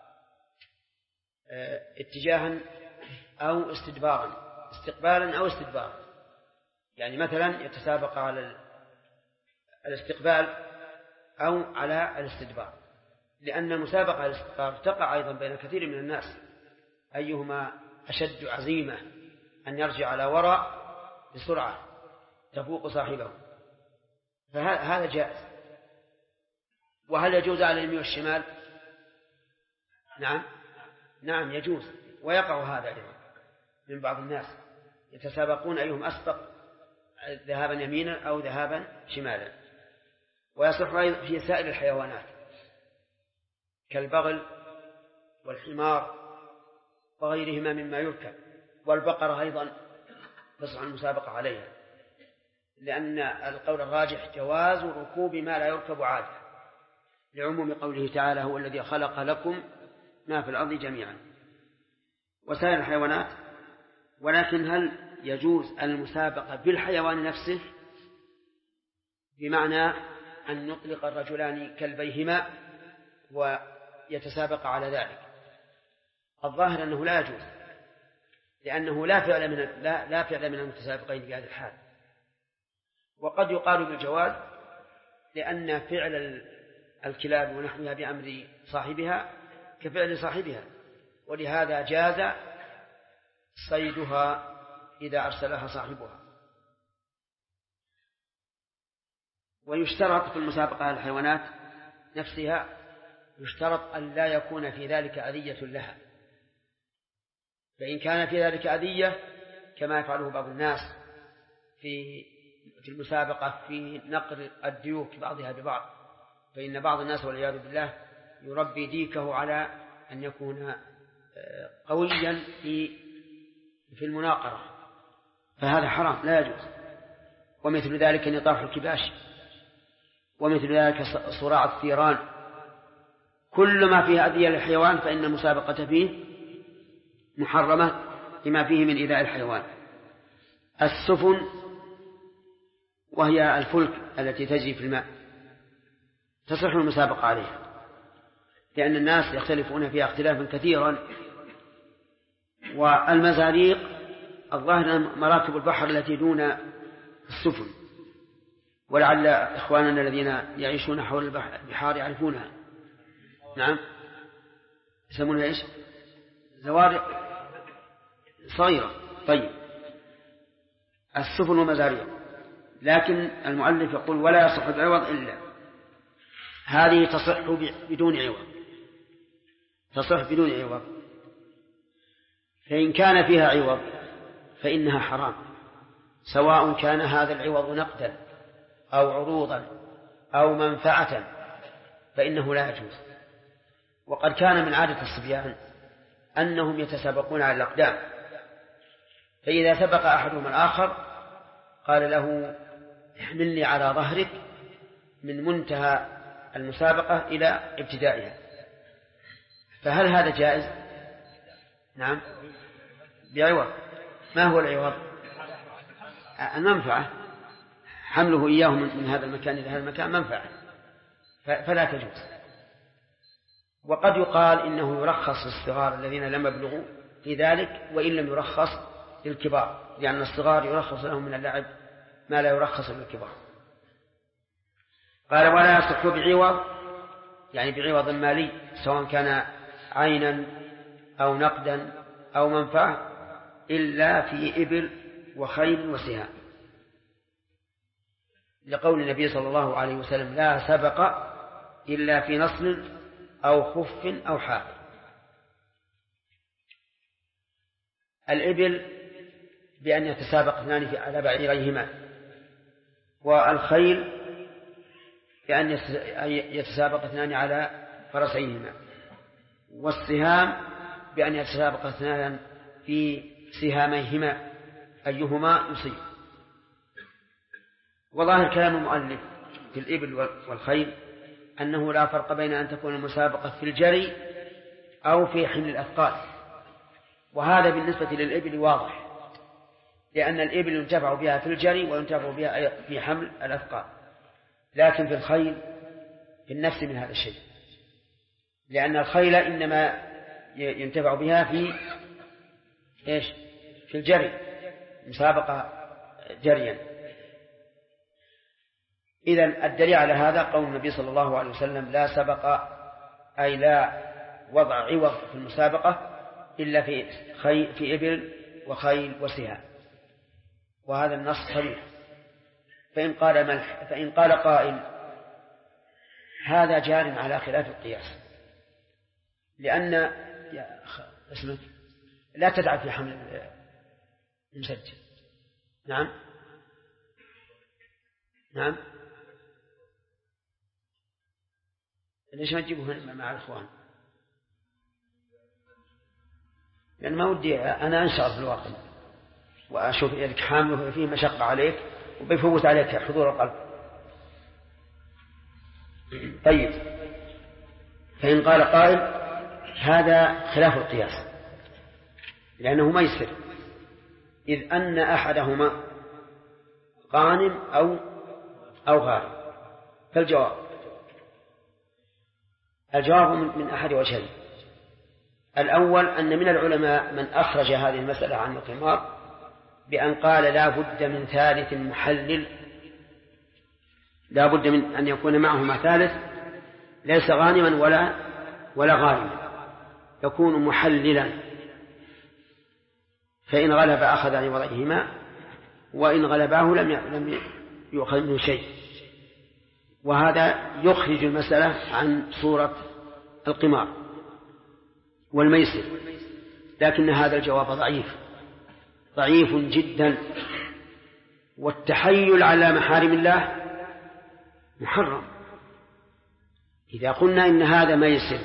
اتجاها أو استقبالا أو استدبارا. يعني مثلا يتسابق على الاستقبال أو على الاستدبار، لأن المسابقة على الاستقبال تقع أيضا بين كثير من الناس، أيهما أشد عزيمة أن يرجع على وراء بسرعة تفوق صاحبه، فهذا جائز. وهل يجوز على اليمين والشمال؟ نعم يجوز، ويقع هذا أيضا من بعض الناس، يتسابقون أيهم أسبق ذهابا يمينا أو ذهابا شمالا. ويصح أيضا في سائر الحيوانات كالبغل والحمار وغيرهما مما يركب، والبقرة أيضا تصح المسابقة عليها. لأن القول الراجح جواز ركوب ما لا يركب عادة، لعموم قوله تعالى هو الذي خلق لكم ما في الأرض جميعا وسائر الحيوانات. ولكن هل يجوز المسابقة بالحيوان نفسه، بمعنى أن نطلق الرجلان كلبيهما ويتسابق على ذلك؟ الظاهر أنه لا يجوز، لأنه لا فعل من المتسابقين بهذه الحال. وقد يقال بالجواز لأن فعل الكلاب ونحوها بأمر صاحبها كفعل صاحبها، ولهذا جاز صيدها إذا أرسلها صاحبها. ويشترط في المسابقة على الحيوانات نفسها يشترط أن لا يكون في ذلك أذية لها، فإن كان في ذلك أذية كما يفعله بعض الناس في المسابقة في نقر الديوك بعضها ببعض، فإن بعض الناس والعياذ بالله يربي ديكه على أن يكون قويا في المناقرة، فهذا حرام لا يجوز. ومثل ذلك نطاح الكباش، ومثل ذلك صراع الثيران، كل ما فيه أذية للحيوان فإن المسابقة فيه محرمة لما فيه من إيذاء الحيوان. السفن وهي الفلك التي تجري في الماء تصح المسابقة عليها، لأن الناس يختلفون فيها اختلافا كثيرا. والمزاريق الظاهر مراكب البحر التي دون السفن، ولعل إخواننا الذين يعيشون حول البحار يعرفونها. نعم، يسمونها إيش؟ زوارق صغيرة. طيب، السفن ومزاريق. لكن المؤلف يقول ولا يصح بعوض إلا هذه تصح بدون عوض، تصح بدون عوض. فإن كان فيها عوض فإنها حرام، سواء كان هذا العوض نقدا أو عروضا أو منفعة فإنه لا يجوز. وقد كان من عادة الصبيان أنهم يتسابقون على الأقدام، فإذا سبق أحدهم الآخر قال له احملني على ظهرك من منتهى المسابقة إلى ابتدائها. فهل هذا جائز؟ نعم، بعوض. ما هو العوض؟ المنفعة، حمله إياه من هذا المكان إلى هذا المكان منفعة، فلا تجوز. وقد يقال إنه يرخص للصغار الذين لم يبلغوا في ذلك، وإن لم يرخص للكبار، لأن الصغار يرخص لهم من اللعب ما لا يرخص للكبار. قال ولا يصح بعوض، يعني بعوض مالي، سواء كان عينا أو نقدا أو منفعة، إلا في إبل وخيل وسهام، لقول النبي صلى الله عليه وسلم لا سبق إلا في نصل أو خف أو حافر. الإبل بأن يتسابق اثنان على بعيريهما، والخيل بأن يتسابق اثنان على فرسيهما، والسهام بأن يتسابق اثنان في سهاميهما أيهما يصيب. وظاهر كلام المؤلف في الإبل والخيل أنه لا فرق بين أن تكون المسابقة في الجري أو في حمل الأثقال، وهذا بالنسبة للإبل واضح، لأن الإبل ينتفع بها في الجري وينتفع بها في حمل الأثقال، لكن في الخيل في النفس من هذا الشيء، لأن الخيل إنما ينتفع بها في إيش؟ في الجري، مسابقة جريا. إذن الدليل على هذا قول النبي صلى الله عليه وسلم لا سبق، أي لا وضع عوض في المسابقة إلا في إبل وخيل وسهام، وهذا النص صريح. فإن قال قائل هذا جار على خلاف القياس، لأن اسمك لا تدع في حمل المسجل. نعم نعم، ليش ما تجيبه مع الإخوان؟ لأن ما ودي أنا أنشر في الواقع وأشوف إذا حامله فيه مشقة عليك وبيفوت عليك حضور القلب. طيب، فإن قال قائل هذا خلاف القياس لأنه ميسر، إذ أن أحدهما غانم أو غارم. فالجواب من أحد وجهين. الأول أن من العلماء من أخرج هذه المسألة عن القمار بأن قال لا بد من ثالث محلل، لا بد من أن يكون معهما ثالث ليس غانما ولا غارما، يكون محللا، فإن غلب أخذ عن وضعهما وإن غلباه لم يؤخذ منه شيء. وهذا يخرج المسألة عن صورة القمار والميسر، لكن هذا الجواب ضعيف جدا. والتحيل على محارم الله محرم. إذا قلنا إن هذا ميسر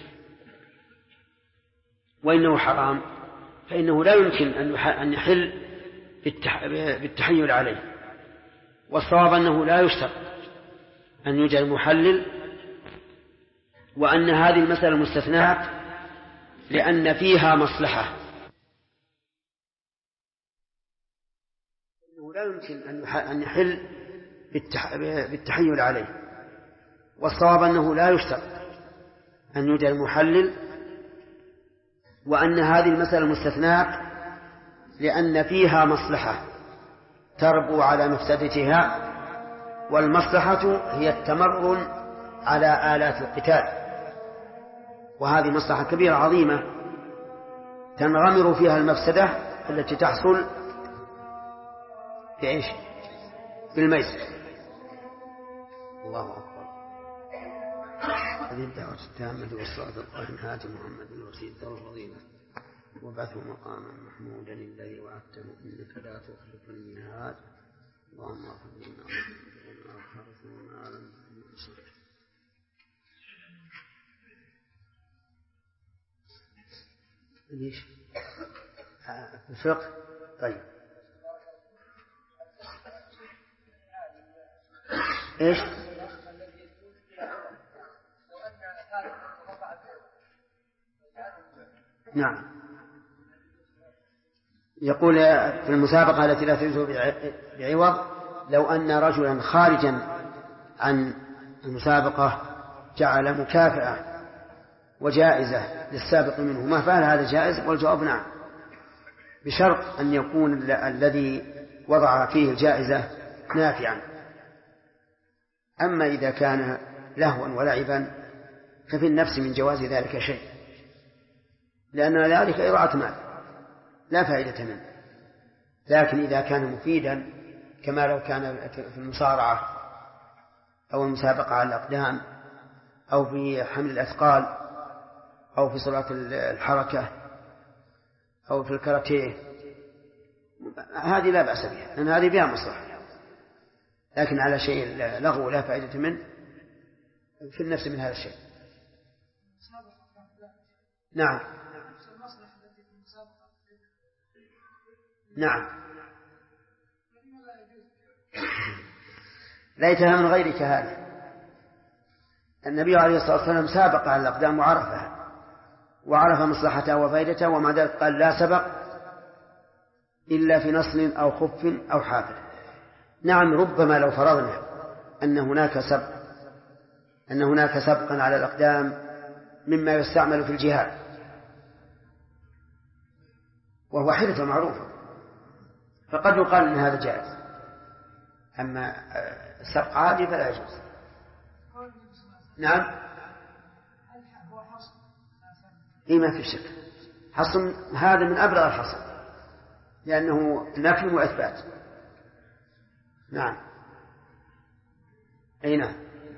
وإنه حرام فإنه لا يمكن أن يحل بالتحيل عليه. والصواب أنه لا يشترط أن يوجد محلل، وأن هذه المسألة مستثنات لأن فيها مصلحة. إنه لا يمكن أن يحل بالتحيل عليه. والصواب أنه لا يشترط أن يوجد محلل، وأن هذه المسألة مستثنات لأن فيها مصلحة تربو على مفسدتها، والمصلحة هي التمرن على آلات القتال، وهذه مصلحة كبيرة عظيمة تنغمر فيها المفسدة التي تحصل في إيش؟ بالميسر. الله أكبر. هذه الدعوة التامة والصلاة القائمة آت محمد الوسيلة والفضيلة وبعثه مقاما محمودا الذي وعدته إنك لا تخلف الميعاد. اللهم اغفر لنا وارحمنا على ليش الفقه. طيب ايش؟ نعم، يقول في المسابقة التي لا تجوز بعوض لو أن رجلا خارجا عن المسابقة جعل مكافأة وجائزة للسابق منهما فهل هذا جائز؟ والجواب نعم، بشرط أن يكون الذي وضع فيه الجائزة نافعا. أما إذا كان لهوا ولعبا ففي النفس من جواز ذلك شيء، لأن ذلك إضاعة مال لا فائدة منه. لكن إذا كان مفيدا كما لو كان في المصارعة أو المسابقة على الأقدام أو في حمل الأثقال أو في صلاة الحركة أو في الكاراتيه، هذه لا بأس بها لأن هذه بها مصلحة. لكن على شيء لغو لا فائدة منه في النفس من هذا الشيء. نعم نعم، ليتها من غيرك هذا. النبي عليه الصلاة والسلام سابق على الأقدام وعرفها وعرف مصلحتها وفائدتها، ومع ذلك قال لا سبق إلا في نصل أو خف أو حافل. نعم، ربما لو فرضنا أن هناك سبقا على الأقدام مما يستعمل في الجهاد وهو حرفة معروفة فقد يقال أن هذا جائز، أما السبق عادي فلا يجوز. نعم، إيه ما في شك، حصن هذا من أبلغ الحصن لأنه نفي وإثبات. نعم، أي نعم.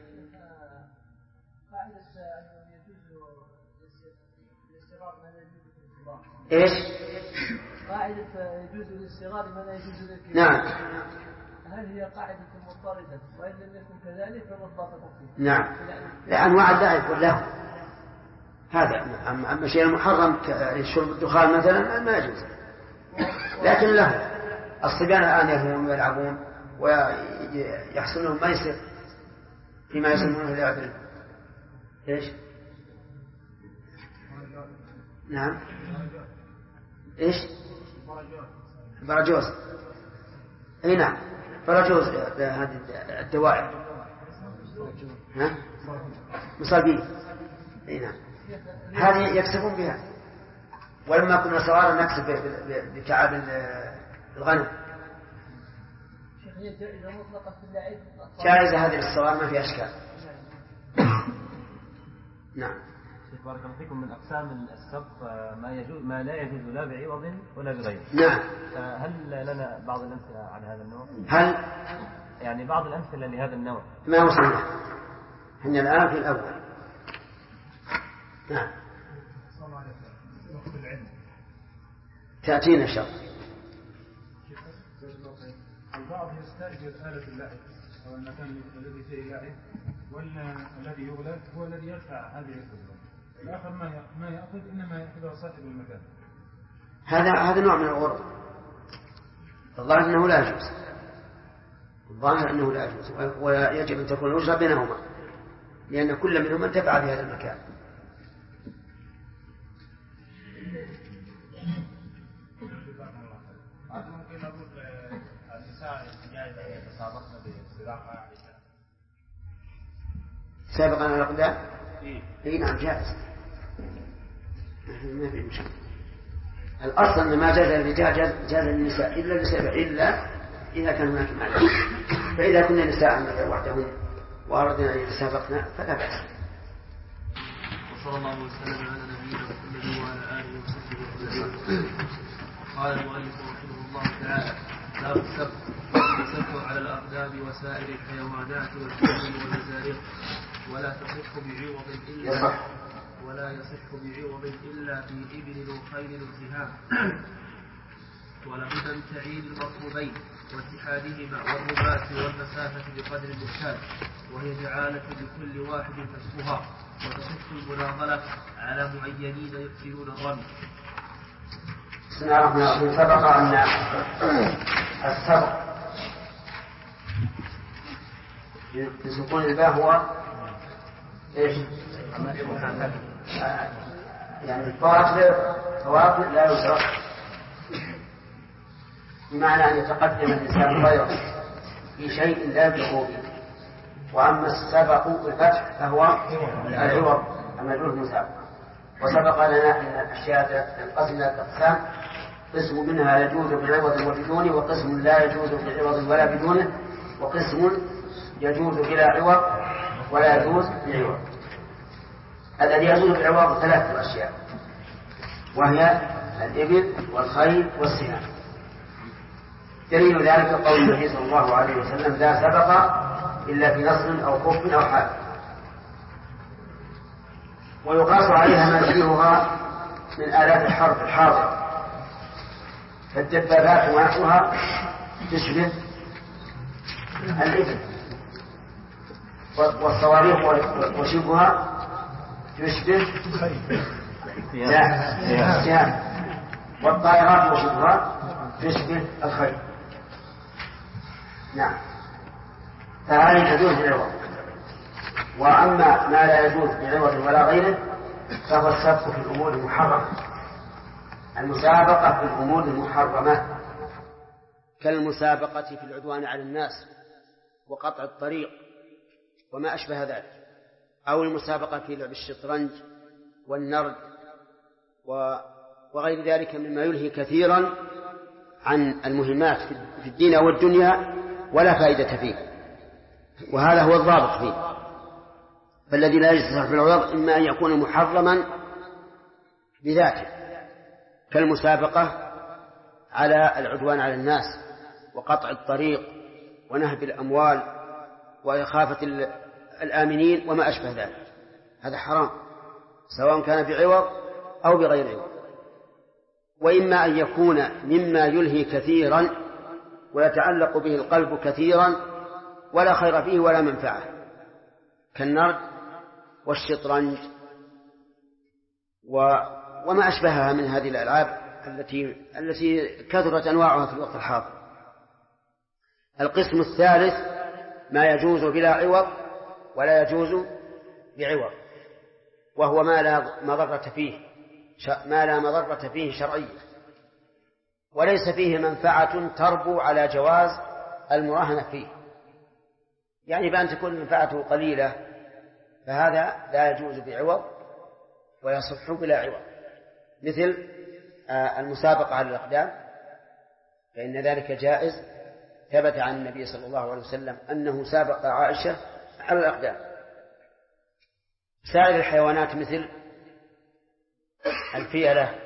إيش؟ قاعدة يجوز للصغار ما لا يجوز للكبار. نعم. هل هي قاعدة مضطردة؟ وإن لم يكن كذلك فمضطردة فيه. نعم، لأنواع اللعب كلها هذا. أما شيء محرم كشرب الدخان مثلا ما يجوز، لكن له الصبيان الآن يلهون ويلعبون ويحصل لهم ميسر فيما يسمونه اللعب. إيش؟ نعم. إيش؟ براجوز. أي نعم، براجوز هذه الدوائر. ها؟ مصابين. أي نعم، هذه يكسبون بها. ولما كنا صغارا نكسب بكعب الغنم. جائزة هذه للصغار ما في أشكال. نعم. بارك الله فيكم. من أقسام السبق ما لا يجوز لا بعوض ولا بغيره. نعم. هل لنا بعض الأمثلة على هذا النوع؟ هل يعني بعض الأمثلة لهذا النوع؟ ما وصلنا إحنا الآن في الأول. نعم. تأتينا إن شاء الله. البعض يستأجر آلة اللعب أو المكان الذي فيه لعب، والذي يغلب هو الذي يدفع هذه الأجرة. الآخر ما يأخذ إنما يأخذها صاحب المكان. هذا نوع من الغرض. الظاهر أنه لا يجوز. الظاهر أنه لا يجوز، ويجب أن تكون الأجرة بينهما، لأن كل منهما انتفع بهذا المكان. ممكن أقول النساء جائزة يتسابقن بالسباق سابقا على الأقدام. إيه نعم جائز، ما في مشكلة. الأصل أن ما جاز للرجال جاز للنساء إلا لسبب، إلا إذا كان هناك معنى. فإذا كنا نساء وحدهن وأردنا أن يتسابقنا فلا بأس. وصلى الله وسلم على نبينا محمد وعلى آله وصحبه أجمعين. قال المؤلف رحمه الله تعالى: باب السبق. السبق على الأقدام وسائر الحيوانات والكلاب والمزارق، ولا يصح بعوض إلا في إبل وخيل وسهام، ولابد من تعيين المطلوبين واتحادهما والرباط والمسافة بقدر المحتاج، وهي جعالة لكل واحد فسقها، وتصح المناضلة على معينين يقتلون الرمي. بسم الله الرحمن الرحيم. سبق أن السبق بسكون الباء هو إيش؟ يعني فواصل لا يدرك، بمعنى أن يتقدم الإنسان غيره في شيء لا يدركه به. وأما السبق بالفتح فهو العوض المدعو المسابقة. وسبق لنا أن الأشياء تنقسم إلى أقسام: قسم منها يجوز بعوض وبدونه، وقسم لا يجوز بعوض ولا بدونه، وقسم يجوز بلا عوض ولا يجوز بعوض. الذي يجوز بعوض ثلاثة أشياء، وهي الإبل والخيل والسهام. دليل ذلك قول النبي صلى الله عليه وسلم: لا سبق إلا في نصر أو خف أو حال. ويقاس عليها ما يشبهها من آلات الحرب الحاضرة، فالدبابات ونحوها تشبه الإبل، والصواريخ وشبهها تشبه السهام، والطائرات وشبهها تشبه الخيل. نعم، فهذه تجوز بالعوض. وأما ما لا يجوز بعوض ولا غيره فهو السبق في الأمور المحرمة، المسابقة في الأمور المحرمة، كالمسابقة في العدوان على الناس وقطع الطريق وما أشبه ذلك، أو المسابقة في لعب الشطرنج والنرد وغير ذلك مما يلهي كثيرا عن المهمات في الدين والدنيا ولا فائدة فيه، وهذا هو الضابط فيه. فالذي لا يجوز في العوض إما أن يكون محرما بذاته، كالمسابقة على العدوان على الناس وقطع الطريق ونهب الأموال وإخافة الآمنين وما أشبه ذلك، هذا حرام سواء كان بعوض أو بغير عوض. وإما أن يكون مما يلهي كثيرا ويتعلق به القلب كثيرا ولا خير فيه ولا منفعة، كالنرد والشطرنج وما أشبهها من هذه الألعاب التي كثرت أنواعها في الوقت الحاضر. القسم الثالث ما يجوز بلا عوض ولا يجوز بعوض، وهو ما لا مضرة فيه شرعية، وليس فيه منفعة تربو على جواز المراهنة فيه. يعني بأن تكون منفعته قليلة فهذا لا يجوز بعوض ويصح بلا عوض، مثل المسابقة على الأقدام، فإن ذلك جائز، ثبت عن النبي صلى الله عليه وسلم أنه سابق عائشة على الأقدام. سائر الحيوانات مثل الفيلة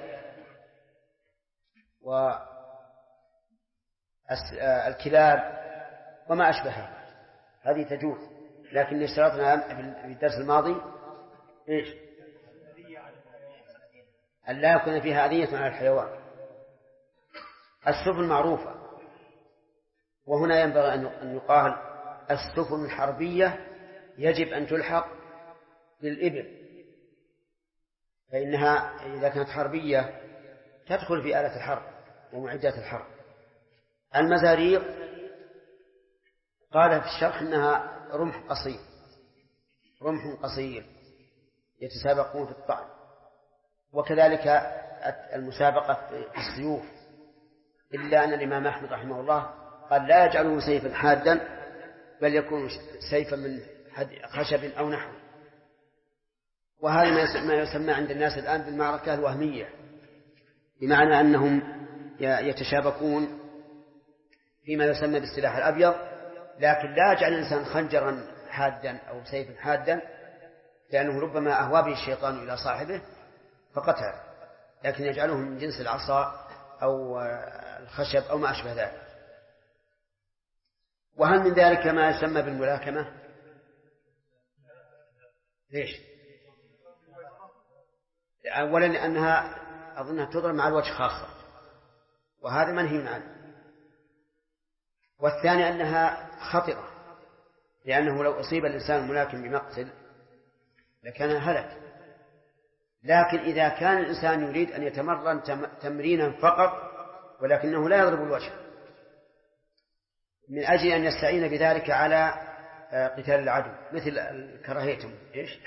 والكلاب وما أشبهها هذه تجوز، لكن اشترطنا في الدرس الماضي إيش؟ أن لا يكون فيها أذية على الحيوان. السفن معروفة، وهنا ينبغي أن يقال السفن الحربية يجب أن تلحق بالإبل، فإنها إذا كانت حربية تدخل في آلة الحرب ومعدات الحرب. المزاريق قال في الشرح إنها رمح قصير يتسابقون في الطعن، وكذلك المسابقة في السيوف، إلا أن الإمام أحمد رحمه الله قال لا يجعله سيفا حادا بل يكون سيفا من خشب أو نحو. وهذا ما يسمى عند الناس الآن بالمعركة الوهمية، بمعنى أنهم يتشابكون فيما يسمى بالسلاح الأبيض، لكن لا يجعل الإنسان خنجرا حادا أو سيفا حادا، لأنه ربما أهوى به الشيطان إلى صاحبه فقتل، لكن يجعله من جنس العصا أو الخشب أو ما أشبه ذلك. وهل من ذلك ما يسمى بالملاكمة؟ ليش؟ أولا لأنها أظنها تضرب مع الوجه خاصة، وهذا منهي عنه. والثاني أنها خطرة، لأنه لو أصيب الإنسان الملاكم بمقتل لكان هلك. لكن إذا كان الإنسان يريد أن يتمرن تمرينا فقط ولكنه لا يضرب الوجه، من أجل أن يستعين بذلك على قتال العدو، مثل الكراهية، إيش؟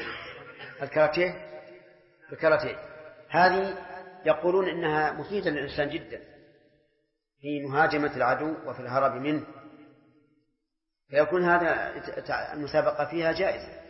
الكاراتيه هذه يقولون إنها مفيدة للإنسان جدا في مهاجمة العدو وفي الهرب منه، فيكون هذا المسابقة فيها جائزة.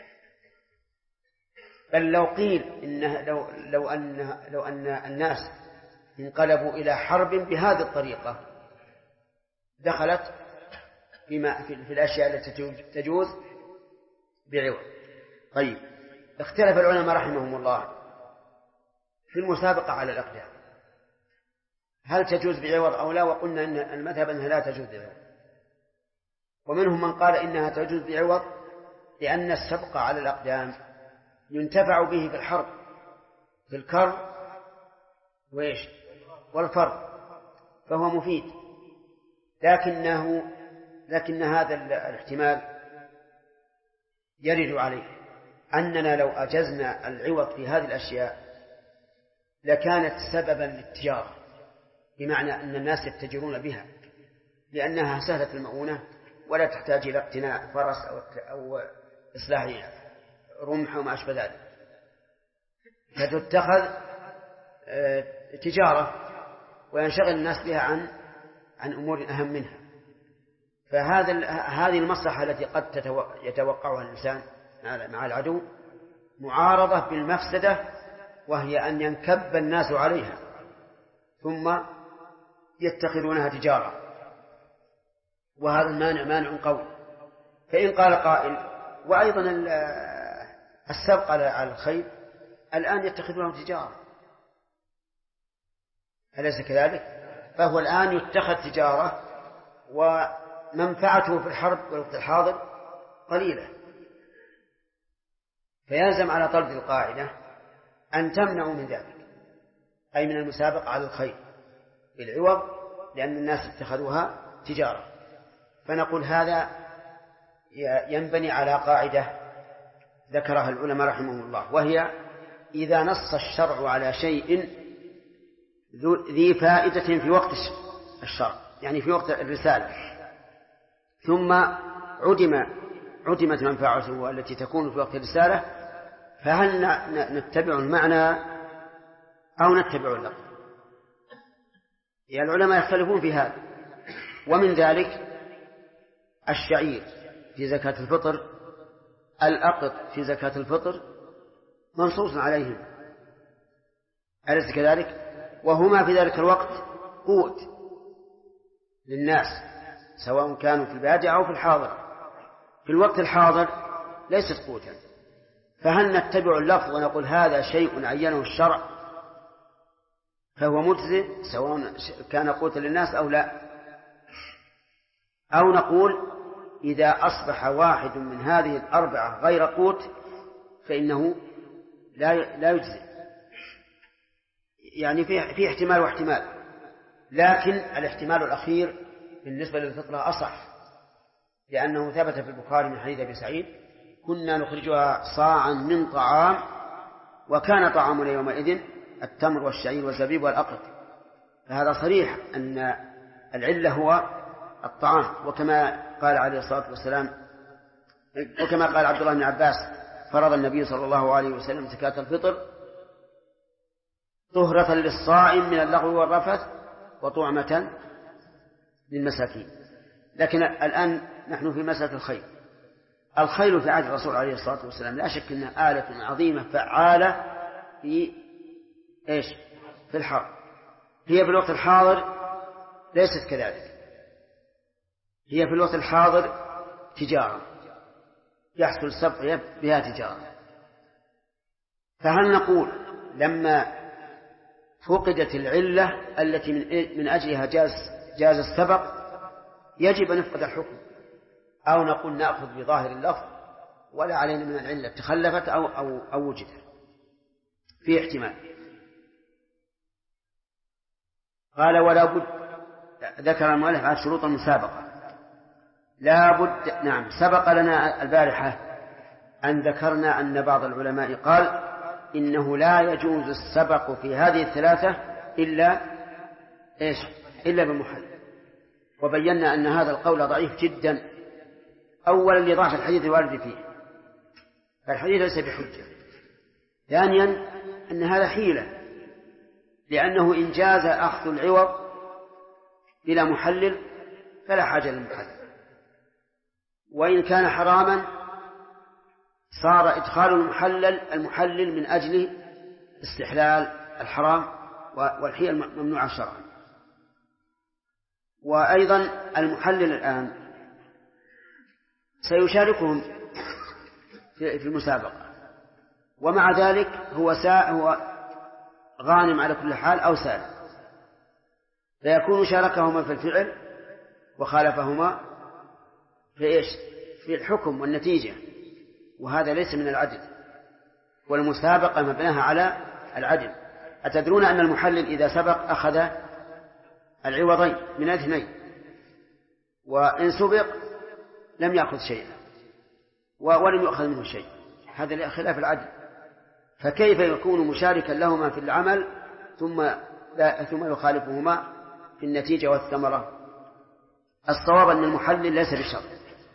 بل لو قيل إنه لو أن الناس انقلبوا إلى حرب بهذه الطريقة دخلت في الأشياء التي تجوز بعوض. طيب، اختلف العلماء رحمهم الله في المسابقة على الأقدام، هل تجوز بعوض أو لا؟ وقلنا أن المذهب أنها لا تجوز بعوض، ومنهم من قال إنها تجوز بعوض لأن السبق على الأقدام ينتفع به في الحرب، في الكر وإيش والفر، فهو مفيد. لكن هذا الاحتمال يرد عليه أننا لو أجزنا العوض في هذه الأشياء لكانت سببا للتجارة، بمعنى أن الناس يتجرون بها لأنها سهلة المؤونة ولا تحتاج إلى اقتناء فرس أو إصلاح رمح وما أشبه ذلك، فتتخذ تجارة وينشغل الناس بها عن أمور أهم منها. هذه المصلحة التي قد يتوقعها الإنسان مع العدو معارضة بالمفسدة، وهي أن ينكب الناس عليها ثم يتخذونها تجارة، وهذا مانع قوي. فإن قال قائل وأيضا السبق على الخير الآن يتخذونه تجارة، أليس كذلك؟ فهو الآن يتخذ تجارة ومنفعته في الحرب والوقت الحاضر قليلة، فيلزم على طلب القاعدة أن تمنعوا من ذلك، أي من المسابقة على الخير بالعوض، لأن الناس اتخذوها تجارة. فنقول هذا ينبني على قاعدة ذكرها العلماء رحمهم الله، وهي إذا نص الشرع على شيء ذي فائدة في وقت الشرع، يعني في وقت الرسالة، ثم عدمت منفعته التي تكون في وقت الرسالة، فهل نتبع المعنى أو نتبع اللفظ؟ يعني العلماء يختلفون في هذا. ومن ذلك الشعير في زكاة الفطر، الأقط في زكاة الفطر منصوص عليهم، أليس كذلك؟ وهما في ذلك الوقت قوت للناس سواء كانوا في البادية أو في الحاضر. في الوقت الحاضر ليست قوتا، فهل نتبع اللفظ ونقول هذا شيء عينه الشرع فهو مجزئ سواء كان قوتا للناس أو لا، أو نقول إذا أصبح واحد من هذه الأربعة غير قوت فإنه لا يجزئ؟ يعني في احتمال واحتمال، لكن الاحتمال الأخير بالنسبة للفطرة أصح، لأنه ثبت في البخاري من حديث أبي سعيد: كنا نخرجها صاعا من طعام، وكان طعامنا يومئذ التمر والشعير والزبيب والأقط. فهذا صريح أن العلة هو الطعام، وكما قال عليه الصلاة والسلام، وكما قال عبد الله بن عباس: فرض النبي صلى الله عليه وسلم زكاة الفطر طهرة للصائم من اللغو والرفث وطعمة للمساكين. لكن الآن نحن في مسألة الخيل. الخيل في عهد الرسول عليه الصلاة والسلام لا شك أنها آلة عظيمة فعالة في الحرب. هي في الوقت الحاضر ليست كذلك، هي في الوقت الحاضر تجارة، يحصل السبق بها تجارة. فهل نقول لما فقدت العلة التي من أجلها جاز السبق يجب أن نفقد الحكم، أو نقول نأخذ بظاهر اللفظ ولا علينا من العلة تخلفت أو وجدت؟ في احتمال. قال: ولا بد، ذكر المؤلف عن شروط المسابقة، لا بد. نعم، سبق لنا البارحة أن ذكرنا أن بعض العلماء قال إنه لا يجوز السبق في هذه الثلاثة إلا بالمحل، وبينا أن هذا القول ضعيف جدا، أولا لضعف الحديث الوارد فيه، فالحديث ليس بحجة. ثانيا أن هذا حيلة، لأنه إن جاز أخذ العوض بلا محلل فلا حاجة للمحلل، وإن كان حراما صار إدخال المحلل من أجل استحلال الحرام والحيل ممنوعة شرعا. وأيضا المحلل الآن سيشاركهم في المسابقة، ومع ذلك هو غانم على كل حال أو سالم، فيكون شاركهما في الفعل وخالفهما في الحكم والنتيجة، وهذا ليس من العدل، والمسابقة مبناها على العدل. أتدرون أن المحلل إذا سبق أخذ العوضين من الاثنين، وإن سبق لم يأخذ شيئا ولم يؤخذ منه شيء، هذا خلاف العدل. فكيف يكون مشاركا لهما في العمل ثم يخالفهما في النتيجة والثمرة؟ الصواب أن المحلل ليس بشرط.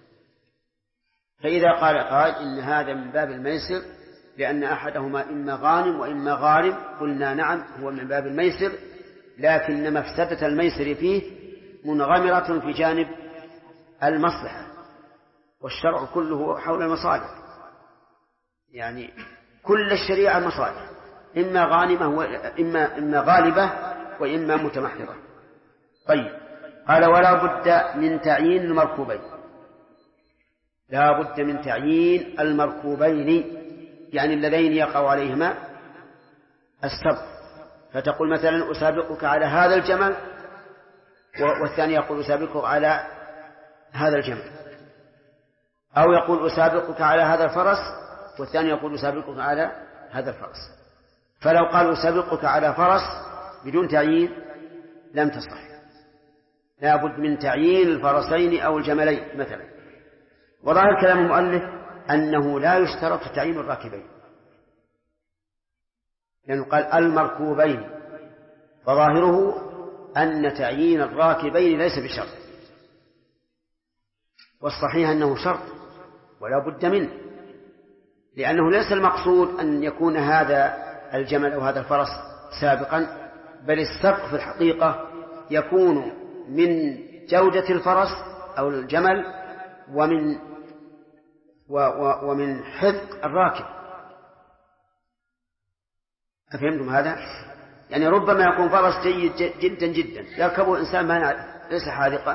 فإذا قال قائل إن هذا من باب الميسر لأن أحدهما إما غانم وإما غارم، قلنا نعم، هو من باب الميسر، لكن مفسدة الميسر فيه منغمرة في جانب المصلحة، والشرع كله حول المصالح، يعني كل الشريعة مصالح، إما غانمة إما غالبة وإما متمحضة. طيب، قال: ولا بد من تعيين المركوبين. لا بد من تعيين المركوبين، يعني اللذين يقع عليهما السبق. فتقول مثلا: أسابقك على هذا الجمل، والثاني يقول: أسابقك على هذا الجمل، أو يقول: أسابقك على هذا الفرس، والثاني يقول: أسابقك على هذا الفرس. فلو قال: أسابقك على فرس بدون تعيين لم تصح، لا بد من تعيين الفرسين أو الجملين مثلا. وظاهر كلام المؤلف أنه لا يشترط تعيين الراكبين، لأنه قال المركوبين، وظاهره أن تعيين الراكبين ليس بشرط. والصحيح أنه شرط ولا بد منه، لأنه ليس المقصود أن يكون هذا الجمل أو هذا الفرس سابقا، بل السبق في الحقيقة يكون من جودة الفرس أو الجمل ومن حذق الراكب. أفهمتم هذا؟ يعني ربما يكون فرس جيد جدا جدا يركبه إنسان ما يعرف ليس حاذقا،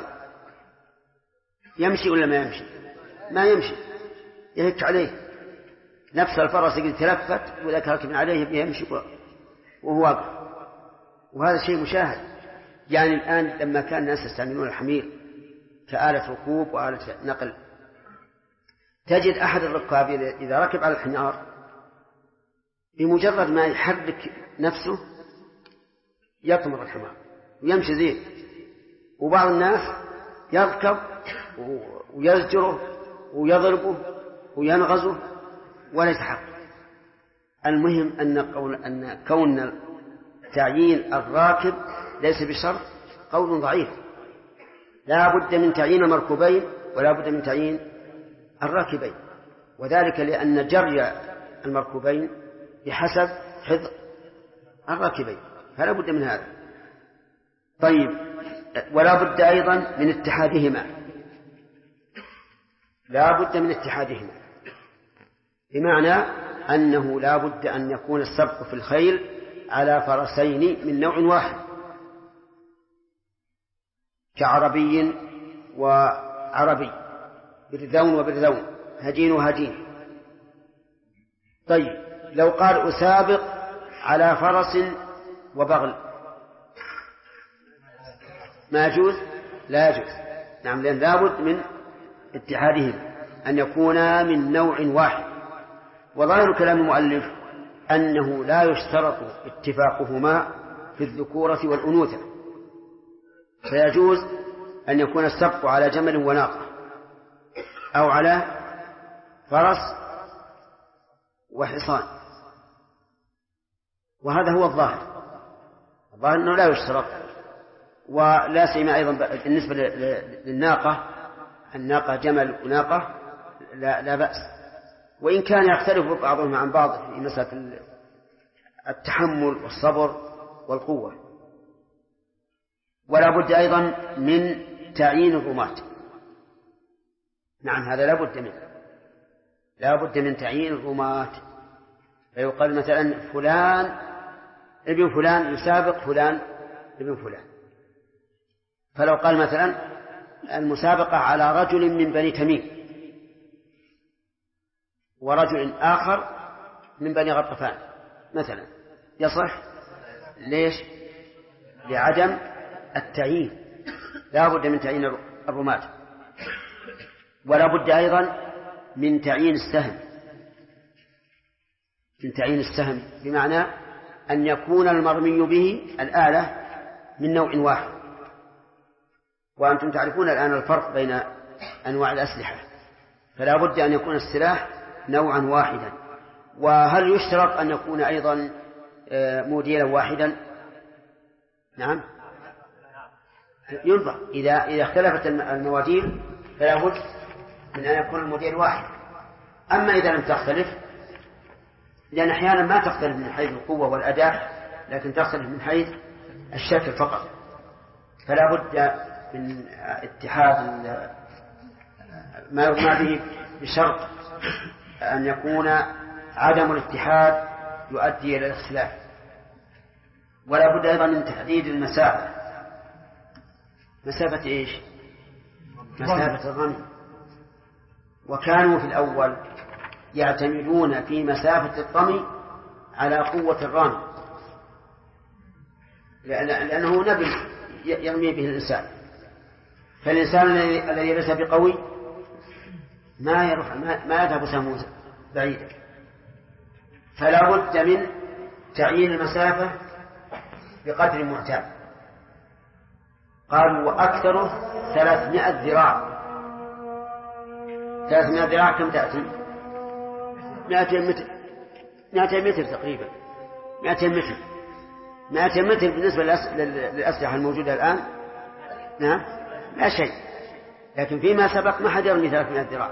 يمشي ولا ما يمشي؟ ما يمشي، يهك عليه. نفس الفرس يقول تلفت وذاك راكب عليه يمشي وهو واقف، وهذا شيء مشاهد. يعني الآن لما كان الناس يستعملون الحمير كآلة ركوب وآلة نقل، تجد أحد الركاب إذا ركب على الحمار بمجرد ما يحرك نفسه يطمر الحمار ويمشي زين، وبعض الناس يركب ويزجره ويضربه وينغزه وليس حق. المهم أن كون تعيين الراكب ليس بشرط قول ضعيف، لا بد من تعيين المركوبين ولا بد من تعيين الراكبين، وذلك لأن جري المركوبين بحسب حذق الراكبين، فلا بد من هذا. طيب، ولا بد أيضا من اتحادهما، لا بد من اتحادهما، بمعنى أنه لا بد أن يكون السبق في الخيل على فرسين من نوع واحد، كعربي وعربي، برذون وبرذون، هجين وهجين. طيب، لو قال أسابق على فرس وبغل ما يجوز؟ لا يجوز. نعم، لأن لابد من اتحادهم أن يكونا من نوع واحد. وظاهر كلام المؤلف أنه لا يشترط اتفاقهما في الذكورة والأنوثة، فيجوز أن يكون السبق على جمل وناقة أو على فرس وحصان، وهذا هو الظاهر أنه لا يشترط. ولا سيما أيضا بالنسبة للناقة، الناقة جمل وناقة لا بأس، وإن كان يختلف بعضهم عن بعض في مسألة التحمل والصبر والقوة. ولا بد أيضا من تعيين الرماة. نعم، هذا لا بد منه، لا بد من تعيين الرماة. فيقال مثلا فلان ابن فلان يسابق فلان ابن فلان، فلو قال مثلا المسابقة على رجل من بني تميم ورجل آخر من بني غطفان مثلا، يصح؟ ليش؟ لعدم التعيين، لا بد من تعيين الرماة. ولا بد أيضا من تعيين السهم، من تعيين السهم بمعنى أن يكون المرمي به الآلة من نوع واحد. وأنتم تعرفون الآن الفرق بين أنواع الأسلحة، فلا بد أن يكون السلاح نوعا واحدا. وهل يشترط أن يكون أيضا موديلا واحدا؟ نعم، ينظر إذا اختلفت المواديل فلا بد من أن يكون الموديل واحد. أما إذا لم تختلف، لأن أحيانا ما تختلف من حيث القوة والأداء، لكن تختلف من حيث الشكل فقط، فلا بد من اتحاد ما يرمى به، بشرط أن يكون عدم الاتحاد يؤدي إلى الاختلاف. ولا بد أيضا من تحديد المسافة. مسافة إيش؟ مسافة الرمي. وكانوا في الأول يعتمدون في مسافة الرمي على قوة الرامي، لأنه نبل يرمي به الإنسان، فالإنسان الذي ليس بقوي ما يذهب سهمه بعيدا. فلا بد من تعيين المسافة بقدر معتاد. قالوا وأكثره 300 ذراع. 300 ذراع كم تأتي؟ 200 متر. 200 متر تقريبا. 200 متر. 200 متر بالنسبة للأسلحة الموجودة الآن، نعم، لا شيء. لكن فيما سبق ما حد يرمي 300 ذراع.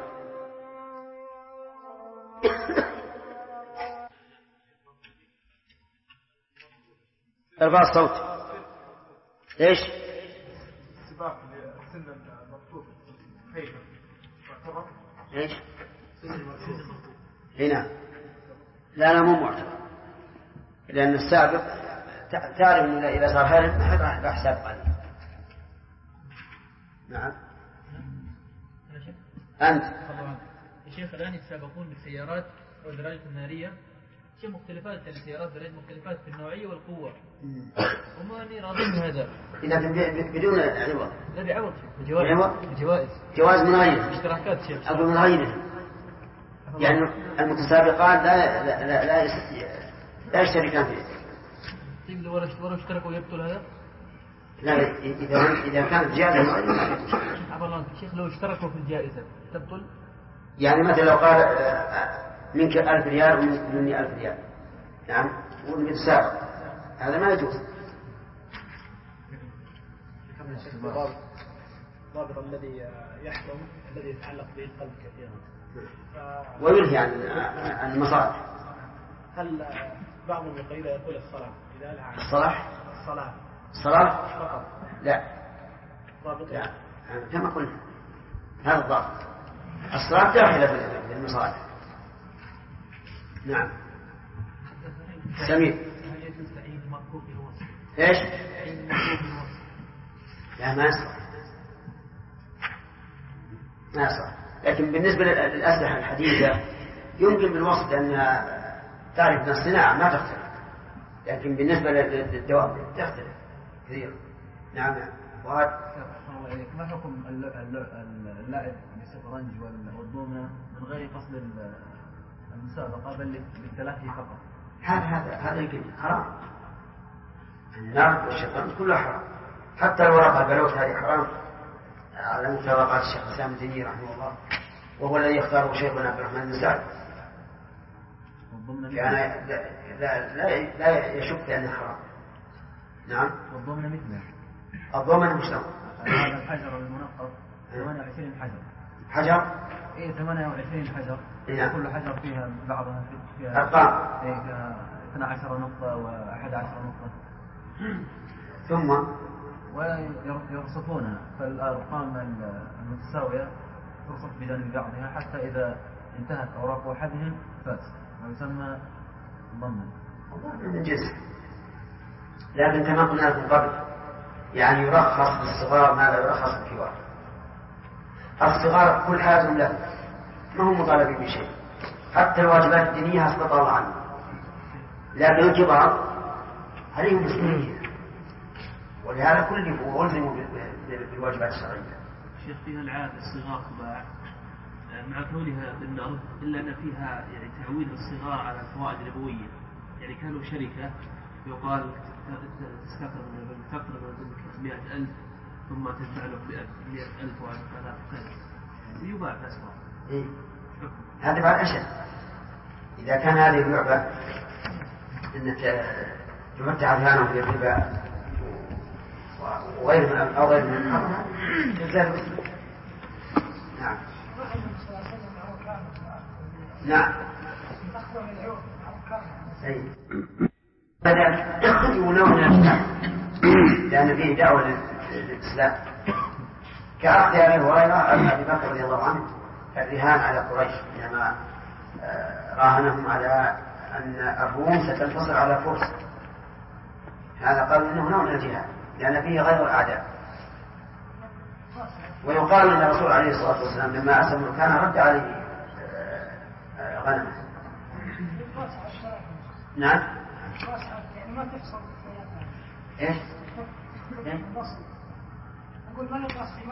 ارفع الصوت. ايش؟ السباق لسن المكتوب خيفة ايش؟ هنا لا مو معتبر، لأن السابق تعرف أنه إذا صار هارب ما حد راح سابق عليه. نعم. أنت يا شيخ الآن يتسابقون بالسيارات والدراجات النارية، شيء مختلفات السيارات والدراجات مختلفات في النوعية والقوة، وما أني راضي بهذا. إذا بدون عوض. لا بعوض، بجوائز. جواز مناهية. اشتراكات شيخ. أقول مناهية. يعني المتسابقات لا يشتركان فيه. طيب لو اشتركوا يبطل هذا؟ لا إذا كانت جائزة. عفوا شيخ لو اشتركوا في الجائزة تبطل؟ يعني مثلا لو قال منك 1000 ريال ومني 1000 ريال، نعم، والمتسابق هذا ما يجوز. الضابط الذي يحكم الذي يتعلق به القلب كثيرا وينهي عن المصالح. هل بعض المقيدة يقول الصلاة إذا لها عن الصلاة فقط؟ لا كما قلنا هذا الضابط. الصلاة داخلة في المصالح. نعم. سمير. هل يجوز تعيين المركوب بالوصف؟ ايش؟ تعيين المركوب بالوصف. لا ما يصح. ما يصح. لكن بالنسبة للأسلحة الحديثة يمكن بالوصف لأنها تعرف أن الصناعة ما تختلف، لكن بالنسبة للدواب تختلف كثير. نعم. ما حكم اللعب بالشطرنج والضومنة من غير قصد المسابقة بل للتلهي فقط؟ هذا يمكن حرام. اللعب والشطرنج كله حرام، حتى الورقة البلوت هذه حرام على مسابقات الشيخ الإسلام ابن تيمية رحمه الله، وهو الذي يختاره شيخنا عبد الرحمن بن سعد. يعني لا يشك أنه حرام. نعم. والضومنة مثله. الضومنة مشترك. هذا الحجر المنقط 28 حجر. 28 حجر. نعم. كل حجر فيها بعضها فيها أرقام. فيها 12 نقطة و11 نقطة. ثم ويرصفونها، فالأرقام المتساوية ترصف بجانب بعضها حتى إذا انتهت أوراق أحدهم فاز، ويسمى ضمن. من جنس. لكن كما قلنا من قبل يعني يرخص للصغار ما لا يرخص للكبار. الصغار كل حاجة له ما هم مطالبين بشيء، حتى الواجبات الدينية استطاع الله عنه، لكن الكبار عليهم مسؤولية، ولهذا كلهم ألزموا بالواجبات الشرعية. شيخ فيها العادة الصغار طباع مع كونها بالنرد إلا أن فيها يعني تعويد الصغار على الفوائد الأبوية، يعني كانوا شركة يقال تستقرض منك 100,000 ثم تدفع له 100,000 وعلى 3,000 يباع في أسواق. إيه؟ هذا بعد أشد. إذا كان هذه اللعبة أنك تمتع ذهانهم بالربا وغير من أو غير من نعم. نعم. هذا يولون الإسلام لأن فيه دعوة للإسلام، كأخذ أبي هريرة أبي بكر رضي الله عنه الرهان على قريش حينما راهنهم على أن الروم ستنتصر على فرس. هذا قالوا إنه نوع من الجهاد لأن فيه غير الأعداء. ويقال أن الرسول عليه الصلاة والسلام لما أسلم كان رد عليه غنم. نعم. يعني ما تحصل إيش؟ أقول ما يحصل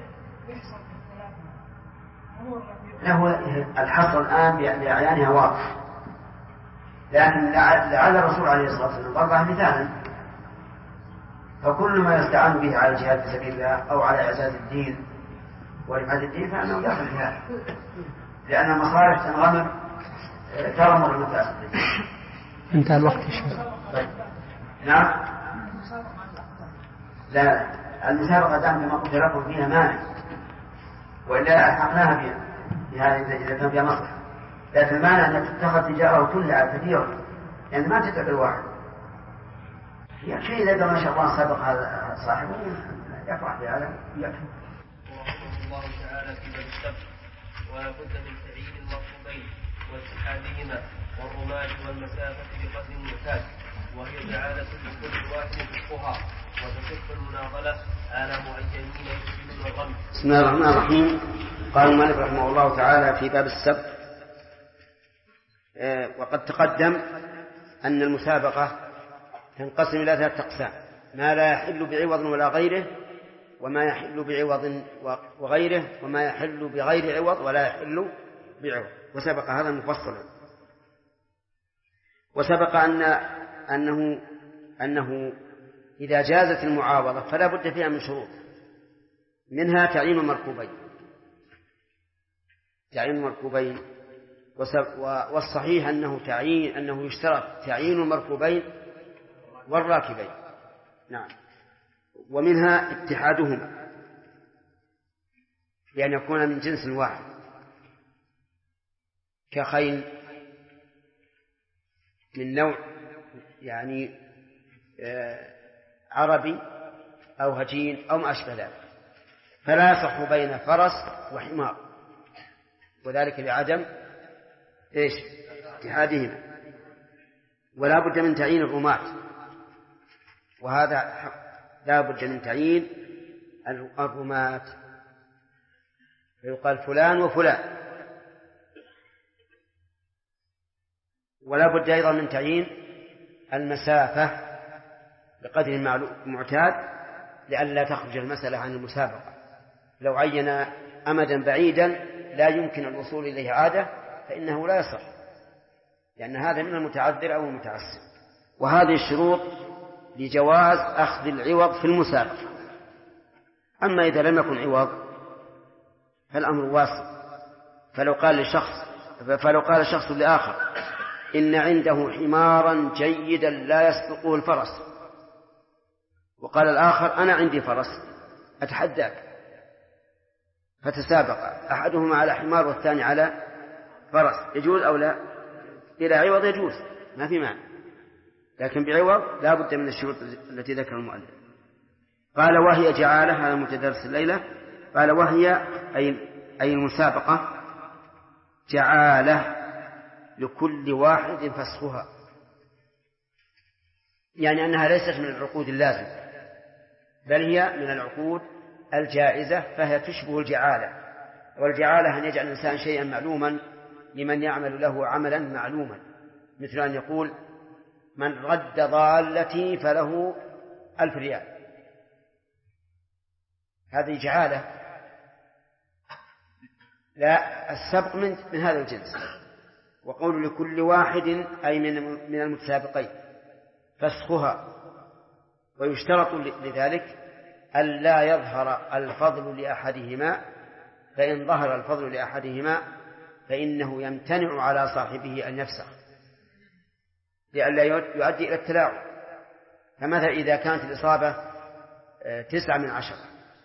له الحصر الآن بأعيانها واضح، لكن لعل الرسول عليه الصلاة والسلام ضربها مثالا، فكل ما يستعان به على الجهاد في سبيل الله أو على إعزاز الدين ورفعة الدين فإنه داخل في هذا، لأن المصالح تنغمر ترمر المفاسد. انتهى الوقت يا شيخ. طيب. نعم. لا المسابقة دام كما قلت لكم فيها مانع، وإلا ألحقناها بها إذا كان فيها مصلحة. لكن المعنى أن تتخذ تجارة كلها كثيرة يعني ما تتعب الواحد. يكفي إذا ما شاء الله سبق هذا صاحبه يفرح بهذا يكفي. ورحمه الله تعالى في باب السبت ولا بد من تعيين المركوبين واتحادهما والرماة والمسافة بقدر المعتاد، وهي جعالة لكل واحد فقها، وتصح المناضلة على معينين يسلمون الرمي. بسم الله الرحمن الرحيم. قال المؤلف رحمه الله تعالى في باب السبت وقد تقدم أن المسابقة تنقسم إلى 3 أقسام: ما لا يحل بعوض ولا غيره، وما يحل بعوض وغيره، وما يحل بغير عوض ولا يحل بعوض. وسبق هذا مفصلا. وسبق أنه إذا جازت المعاوضة فلا بد فيها من شروط، منها تعيين المركوبين. والصحيح أنه يشترط تعيين المركوبين والراكبين. نعم. ومنها اتحادهما بأن يكون من جنس واحد، كخيل من نوع يعني عربي أو هجين أو ما أشبه ذلك، فلا يصح بين فرس وحمار، وذلك لعدم اتحادهما. ولا بد من تعيين الرماة، وهذا حق، لا بد من تعيين الرماة، فيقال فلان وفلان. ولا بد أيضا من تعيين المسافة بقدر المعتاد لئلا تخرج المسألة عن المسابقة. لو عين أمدا بعيدا لا يمكن الوصول إليه عادة فإنه لا يصح، لأن هذا من المتعذر أو المتعسر. وهذه الشروط لجواز أخذ العوض في المسابقة. أما إذا لم يكن عوض فالأمر واسع. فلو قال شخص لآخر إن عنده حمارا جيدا لا يسبقه الفرس، وقال الآخر أنا عندي فرس أتحداك، فتسابق أحدهما على حمار والثاني على فرس، يجوز أو لا؟ إلى عوض يجوز، ما في معنى، لكن بعوض لا بد من الشروط التي ذكر المؤلف. قال وهي جعالة، هذا متدرس الليلة. قال وهي أي المسابقة جعالة لكل واحد فسخها، يعني أنها ليست من العقود اللازمة، بل هي من العقود الجائزة، فهي تشبه الجعالة. والجعالة أن يجعل الإنسان شيئا معلوما لمن يعمل له عملا معلوما، مثل أن يقول من رد ضالتي فله 1000 ريال، هذه جعالة. لا، السبق من هذا الجنس. وقول لكل واحد أي من المتسابقين فسخها. ويشترط لذلك ألا يظهر الفضل لأحدهما، فإن ظهر الفضل لأحدهما فإنه يمتنع على صاحبه أن يفسخ لئلا يؤدي إلى التلاعب. فمثلا إذا كانت الإصابة 9 من 10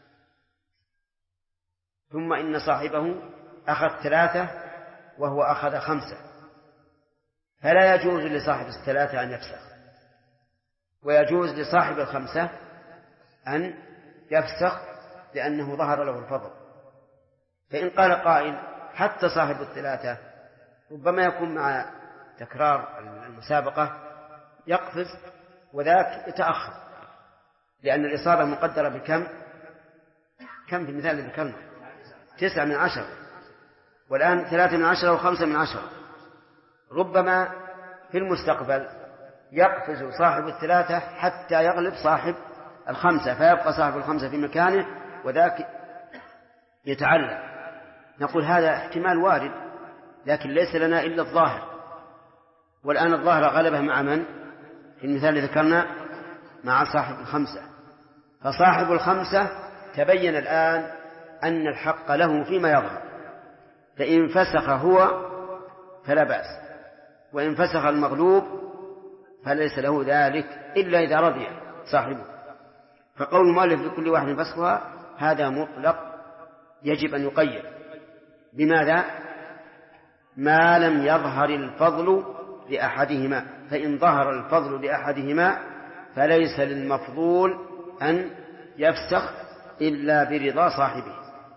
ثم إن صاحبه أخذ 3 وهو أخذ 5، فلا يجوز لصاحب 3 أن يفسخ، ويجوز لصاحب 5 أن يفسخ لأنه ظهر له الفضل. فإن قال قائل حتى صاحب 3 ربما يكون مع تكرار المسابقة يقفز وذاك يتأخر، لأن الإصابة مقدرة بكم في المثال اللي ذكرنا 9 من 10، والآن 3 من 10 و5 من 10. ربما في المستقبل يقفز صاحب 3 حتى يغلب صاحب 5، فيبقى صاحب 5 في مكانه وذاك يتعلم. نقول هذا احتمال وارد، لكن ليس لنا إلا الظاهر، والآن الظاهر غلبه مع من؟ في المثال اللي ذكرنا مع صاحب 5. فصاحب 5 تبين الآن أن الحق له فيما يظهر، فإن فسخ هو فلا بأس، وإن فسخ المغلوب فليس له ذلك إلا إذا رضي صاحبه. فقول المؤلف لكل واحد فسخها هذا مطلق يجب أن يقيد بماذا؟ ما لم يظهر الفضل لأحدهما، فإن ظهر الفضل لأحدهما فليس للمفضول أن يفسخ إلا برضا صاحبه.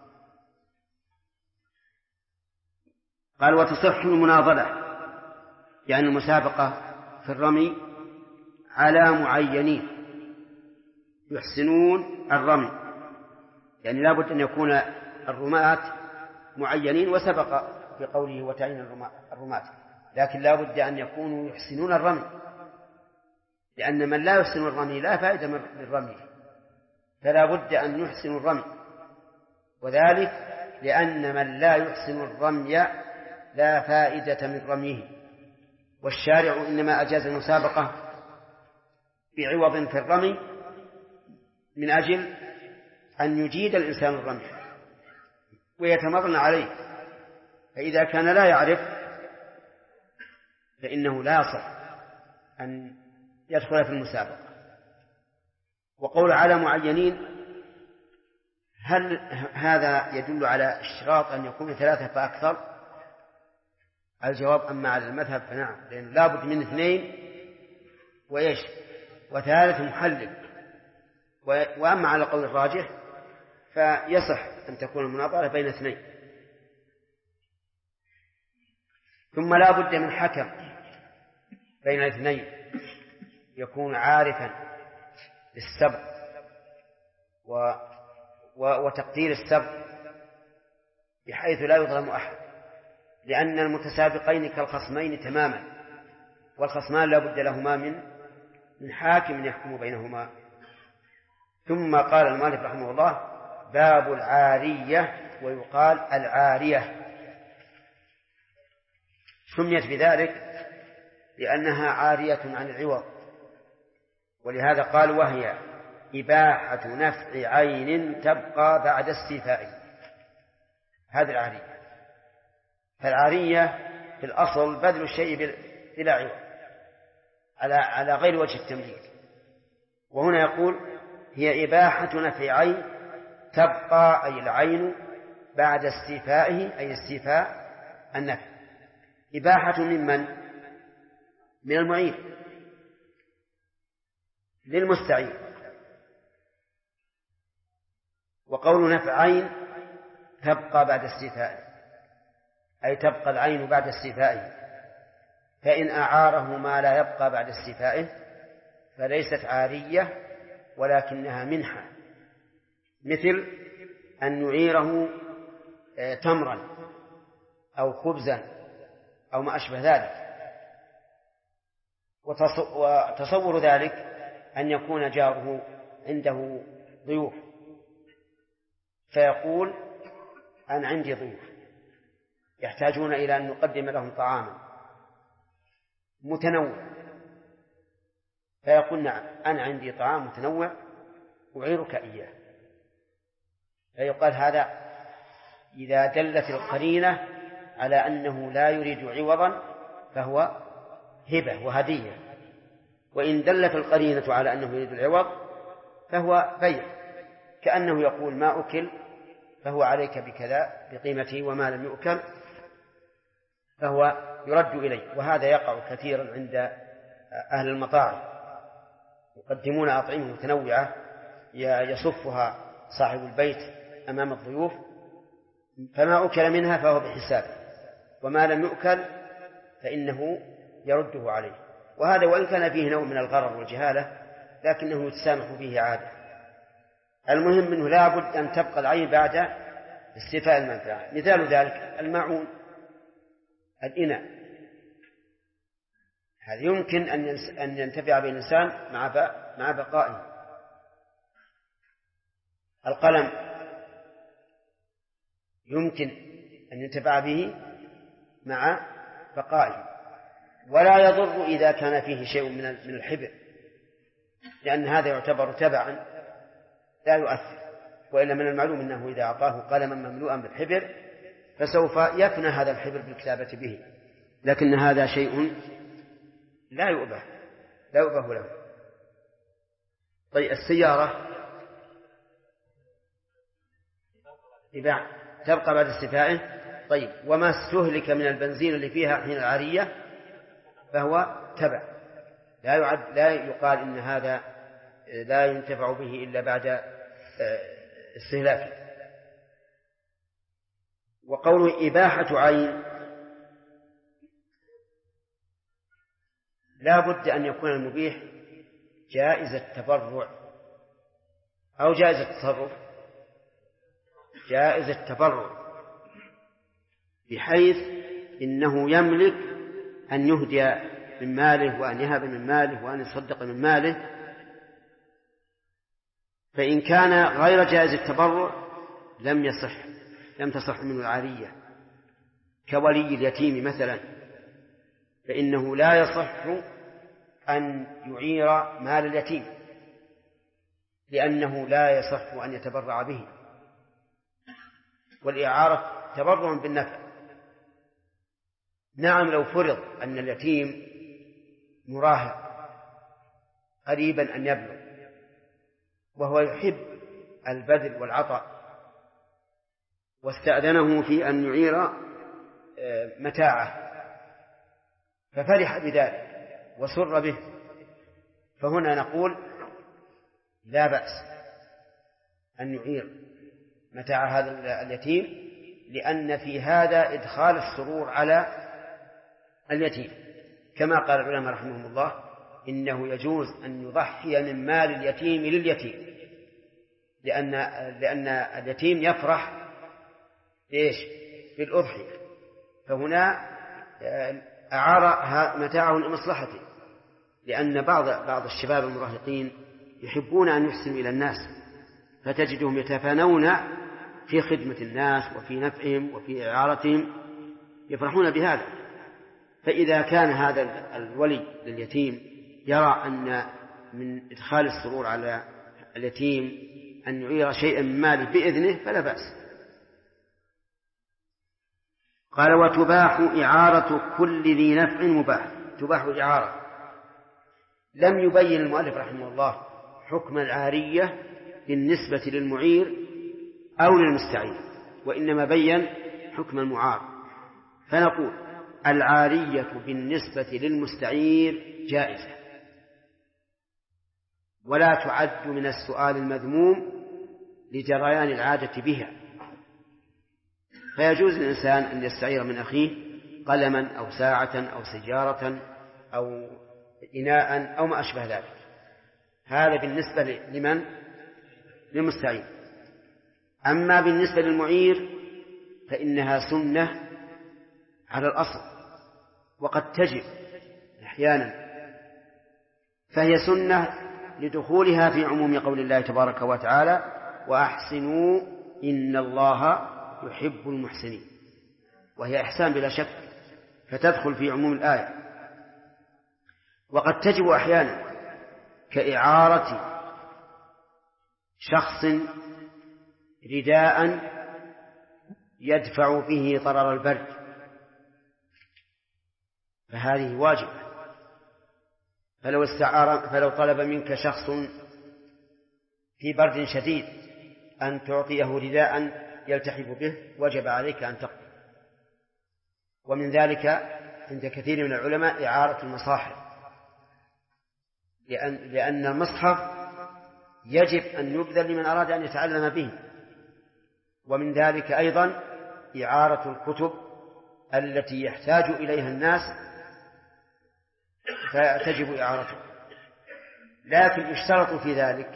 قال وتصح المناضلة، يعني المسابقة في الرمي على معينين يحسنون الرمي، يعني لا بد أن يكون الرماة معينين، وسبق في قوله وتعين الرماة، لكن لا بد أن يكونوا يحسنون الرمي، لأن من لا يحسن الرمي لا فائدة من رميه، فلا بد أن يحسن الرمي، وذلك لأن من لا يحسن الرمي لا فائدة من رميه. والشارع إنما أجاز المسابقة بعوض في الرمي من أجل أن يجيد الإنسان الرمي ويتمرن عليه، فإذا كان لا يعرف فإنه لا يصح أن يدخل في المسابقة. وقول على معينين، هل هذا يدل على اشتراط أن يكون 3 فأكثر؟ الجواب أما على المذهب فنعم، لأن لا بد من 2 وإيش و3 محلل. وأما على قول الراجح فيصح أن تكون المناظرة بين 2. ثم لا بد من حكم بين 2 يكون عارفا بالسبق وتقدير السبق بحيث لا يظلم أحد، لأن المتسابقين كالخصمين تماما، والخصمان لا بد لهما من حاكم يحكم بينهما. ثم قال المؤلف رحمه الله باب العارية، ويقال العارية، سميت بذلك لأنها عارية عن العوض، ولهذا قال وهي إباحة نفع عين تبقى بعد استيفائه. هذه العارية. فالعارية في الأصل بذل الشيء بلا عوض على غير وجه التمليك، وهنا يقول هي إباحة نفع عين تبقى، أي العين بعد استيفائه، أي استيفاء النفع. إباحة من المعين للمستعين. وقول نفع عين تبقى بعد استيفائه، أي تبقى العين بعد استيفائه، فإن أعاره ما لا يبقى بعد استيفائه فليست عارية ولكنها منحة، مثل أن يعيره تمرا أو خبزا أو ما أشبه ذلك. وتصور ذلك أن يكون جاره عنده ضيوف فيقول أنا عندي ضيوف يحتاجون إلى أن نقدم لهم طعاما متنوع، فيقول نعم أنا عندي طعام متنوع أعيرك إياه، فيقال هذا إذا دلت القرينة على أنه لا يريد عوضا فهو هبة وهدية، وإن دلت القرينة على أنه يريد العوض فهو بيع، كأنه يقول ما أكل فهو عليك بكذا بقيمته، وما لم يؤكل فهو يرد إليه. وهذا يقع كثيرا عند أهل المطاعم، يقدمون أطعمة متنوعة يصفها صاحب البيت أمام الضيوف، فما أكل منها فهو بحسابه، وما لم يؤكل فإنه يرده عليه. وهذا وإن كان فيه نوع من الغرر والجهالة لكنه يتسامح فيه عادة. المهم منه لا بد أن تبقى العين بعد استيفاء المنفعة. مثال ذلك الماعون، الإناء، هذا يمكن أن ينتفع به الإنسان مع بقائه. القلم يمكن أن ينتفع به مع بقائه، ولا يضر إذا كان فيه شيء من الحبر، لأن هذا يعتبر تبعا لا يؤثر، وإلا من المعلوم أنه إذا أعطاه قلما مملوءا بالحبر فسوف يفنى هذا الحبر بالكتابة به، لكن هذا شيء لا يؤبه له. طيب السيارة إباحة تبقى بعد استيفائه. طيب، وما استهلك من البنزين اللي فيها حين العارية فهو تبع، لا يقال إن هذا لا ينتفع به إلا بعد استهلاكه. وقوله إباحة عين لا بد أن يكون المبيح جائز التبرع أو جائز التصرف. جائز التبرع بحيث إنه يملك أن يهدي من ماله وأن يهب من ماله وأن يصدق من ماله. فإن كان غير جائز التبرع لم تصح منه العارية، كولي اليتيم مثلا، فإنه لا يصح أن يعير مال اليتيم لأنه لا يصح أن يتبرع به، والإعارة تبرع بالنفع. نعم، لو فرض أن اليتيم مراهق قريبا أن يبلغ وهو يحب البذل والعطاء واستأذنه في أن يعير متاعه ففرح بذلك وسر به، فهنا نقول لا بأس أن يعير متاع هذا اليتيم، لأن في هذا إدخال السرور على اليتيم، كما قال العلماء رحمهم الله إنه يجوز أن يضحي من مال اليتيم لليتيم، لأن اليتيم يفرح بالأضحية، فهنا أعار متاعه لمصلحته، لأن بعض الشباب المراهقين يحبون أن يحسنوا إلى الناس، فتجدهم يتفانون في خدمة الناس وفي نفعهم وفي إعارتهم، يفرحون بهذا. فإذا كان هذا الولي لليتيم يرى أن من إدخال السرور على اليتيم أن يعير شيئا من ماله بإذنه فلا بأس. قال وتباح إعارة كل ذي نفع مباح. تباح إعارة. لم يبين المؤلف رحمه الله حكم العارية بالنسبة للمعير أو للمستعير، وإنما بين حكم المعار. فنقول العارية بالنسبة للمستعير جائزة، ولا تعد من السؤال المذموم لجريان العادة بها، فيجوز للإنسان أن يستعير من أخيه قلما أو ساعة أو سيارة أو إناء أو ما أشبه ذلك. هذا بالنسبة لمن؟ للمستعير. أما بالنسبة للمعير فإنها سنة على الأصل، وقد تجب أحيانا، فهي سنة لدخولها في عموم قول الله تبارك وتعالى وأحسنوا إن الله يحب المحسنين، وهي إحسان بلا شك، فتدخل في عموم الآية. وقد تجب أحيانا كإعارة شخص رداء يدفع به ضرر البرد، فهذه واجبة. فلو طلب منك شخص في برد شديد أن تعطيه رداء يلتحف به وجب عليك أن تقبل. ومن ذلك عند كثير من العلماء إعارة المصاحف، لأن المصحف يجب أن يبذل لمن أراد أن يتعلم به. ومن ذلك أيضا إعارة الكتب التي يحتاج إليها الناس فتجب إعارته، لكن اشترطوا في ذلك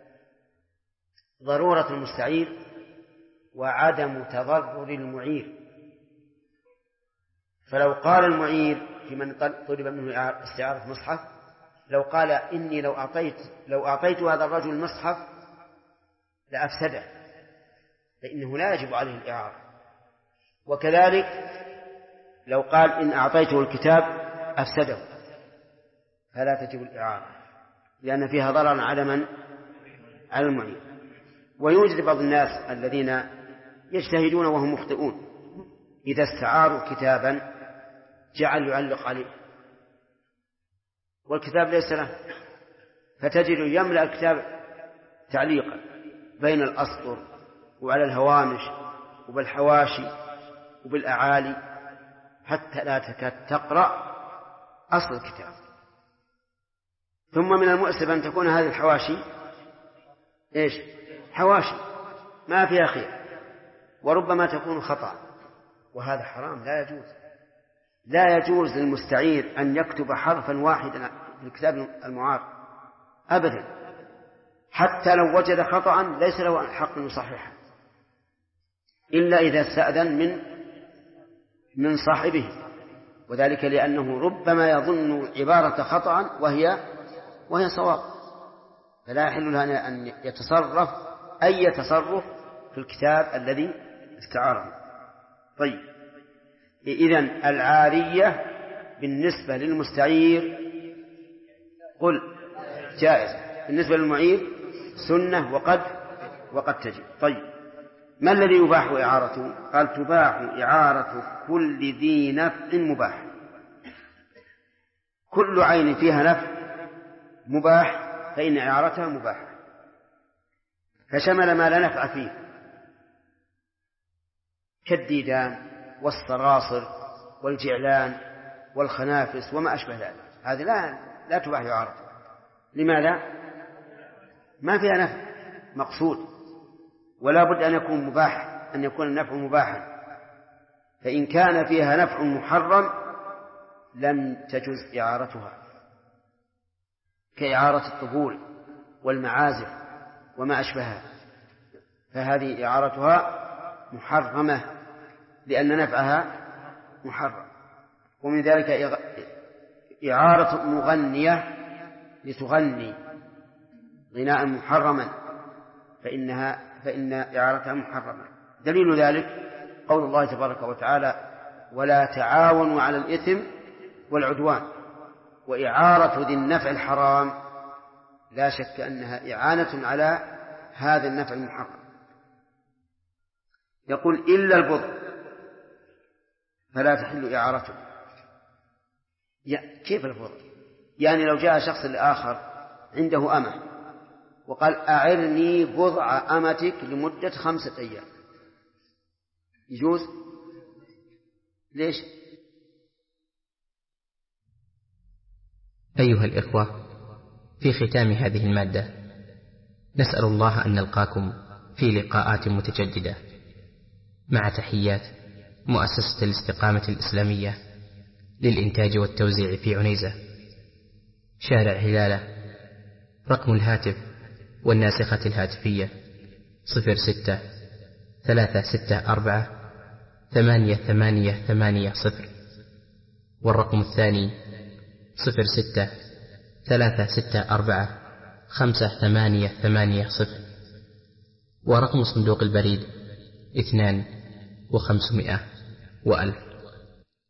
ضرورة المستعير وعدم تضرر المعير. فلو قال المعير في من طلب منه استعارة مصحف، لو قال إني لو أعطيت هذا الرجل المصحف لأفسده، فإنه لا يجب عليه الإعارة. وكذلك لو قال إن أعطيته الكتاب أفسده فلا تجب الإعارة، لأن فيها ضررا على المعير. ويوجد بعض الناس الذين يجتهدون وهم مخطئون، إذا استعاروا كتابا جعل يعلق عليه والكتاب ليس له، فتجد يملأ الكتاب تعليقا بين الأسطر وعلى الهوامش وبالحواشي وبالأعالي حتى لا تكاد تقرأ أصل الكتاب. ثم من المؤسف أن تكون هذه الحواشي حواشي ما فيها خير، وربما تكون خطأ، وهذا حرام لا يجوز. لا يجوز للمستعير أن يكتب حرفا واحدا في الكتاب المعار أبدا، حتى لو وجد خطأ ليس له حق يصححه إلا إذا استأذن من صاحبه، وذلك لأنه ربما يظن عبارة خطأ وهي صواب، فلا يحل له أن يتصرف أي تصرف في الكتاب الذي استعاره. طيب، إذن العارية بالنسبة للمستعير قل جائزة، بالنسبة للمعير سنة وقد تجب. طيب، ما الذي يباح إعارته؟ قال تباح إعارة كل ذي نفع مباح. كل عين فيها نفع مباح فإن إعارتها مباحة، فشمل ما لا نفع فيه كالديدان والصراصر والجعلان والخنافس وما أشبه ذلك، هذه لا تباح إعارتها. لماذا؟ ما فيها نفع مقصود، ولا بد أن يكون النفع مباحا، فإن كان فيها نفع محرم لم تجز إعارتها، كإعارة الطبول والمعازف وما أشبهها، فهذه إعارتها محرمة لأن نفعها محرم. ومن ذلك إعارة مغنية لتغني غناء محرما فإن إعارتها محرمة. دليل ذلك قول الله تبارك وتعالى: ولا تعاونوا على الإثم والعدوان. وإعارة ذي النفع الحرام لا شك أنها إعانة على هذا النفع المحرم. يقول: إلا البضع فلا تحل إعارته. كيف البضع؟ يعني لو جاء شخص لآخر عنده أمة وقال: أعرني بضع أمتك لمدة 5 أيام، يجوز؟ ليش؟ أيها الإخوة، في ختام هذه المادة نسأل الله أن نلقاكم في لقاءات متجددة، مع تحيات مؤسسة الاستقامة الإسلامية للإنتاج والتوزيع في عنيزة، شارع هلالة. رقم الهاتف والناسخة الهاتفية 06-364-8880، والرقم الثاني 06-364-5880، ورقم صندوق البريد 2500 و1000.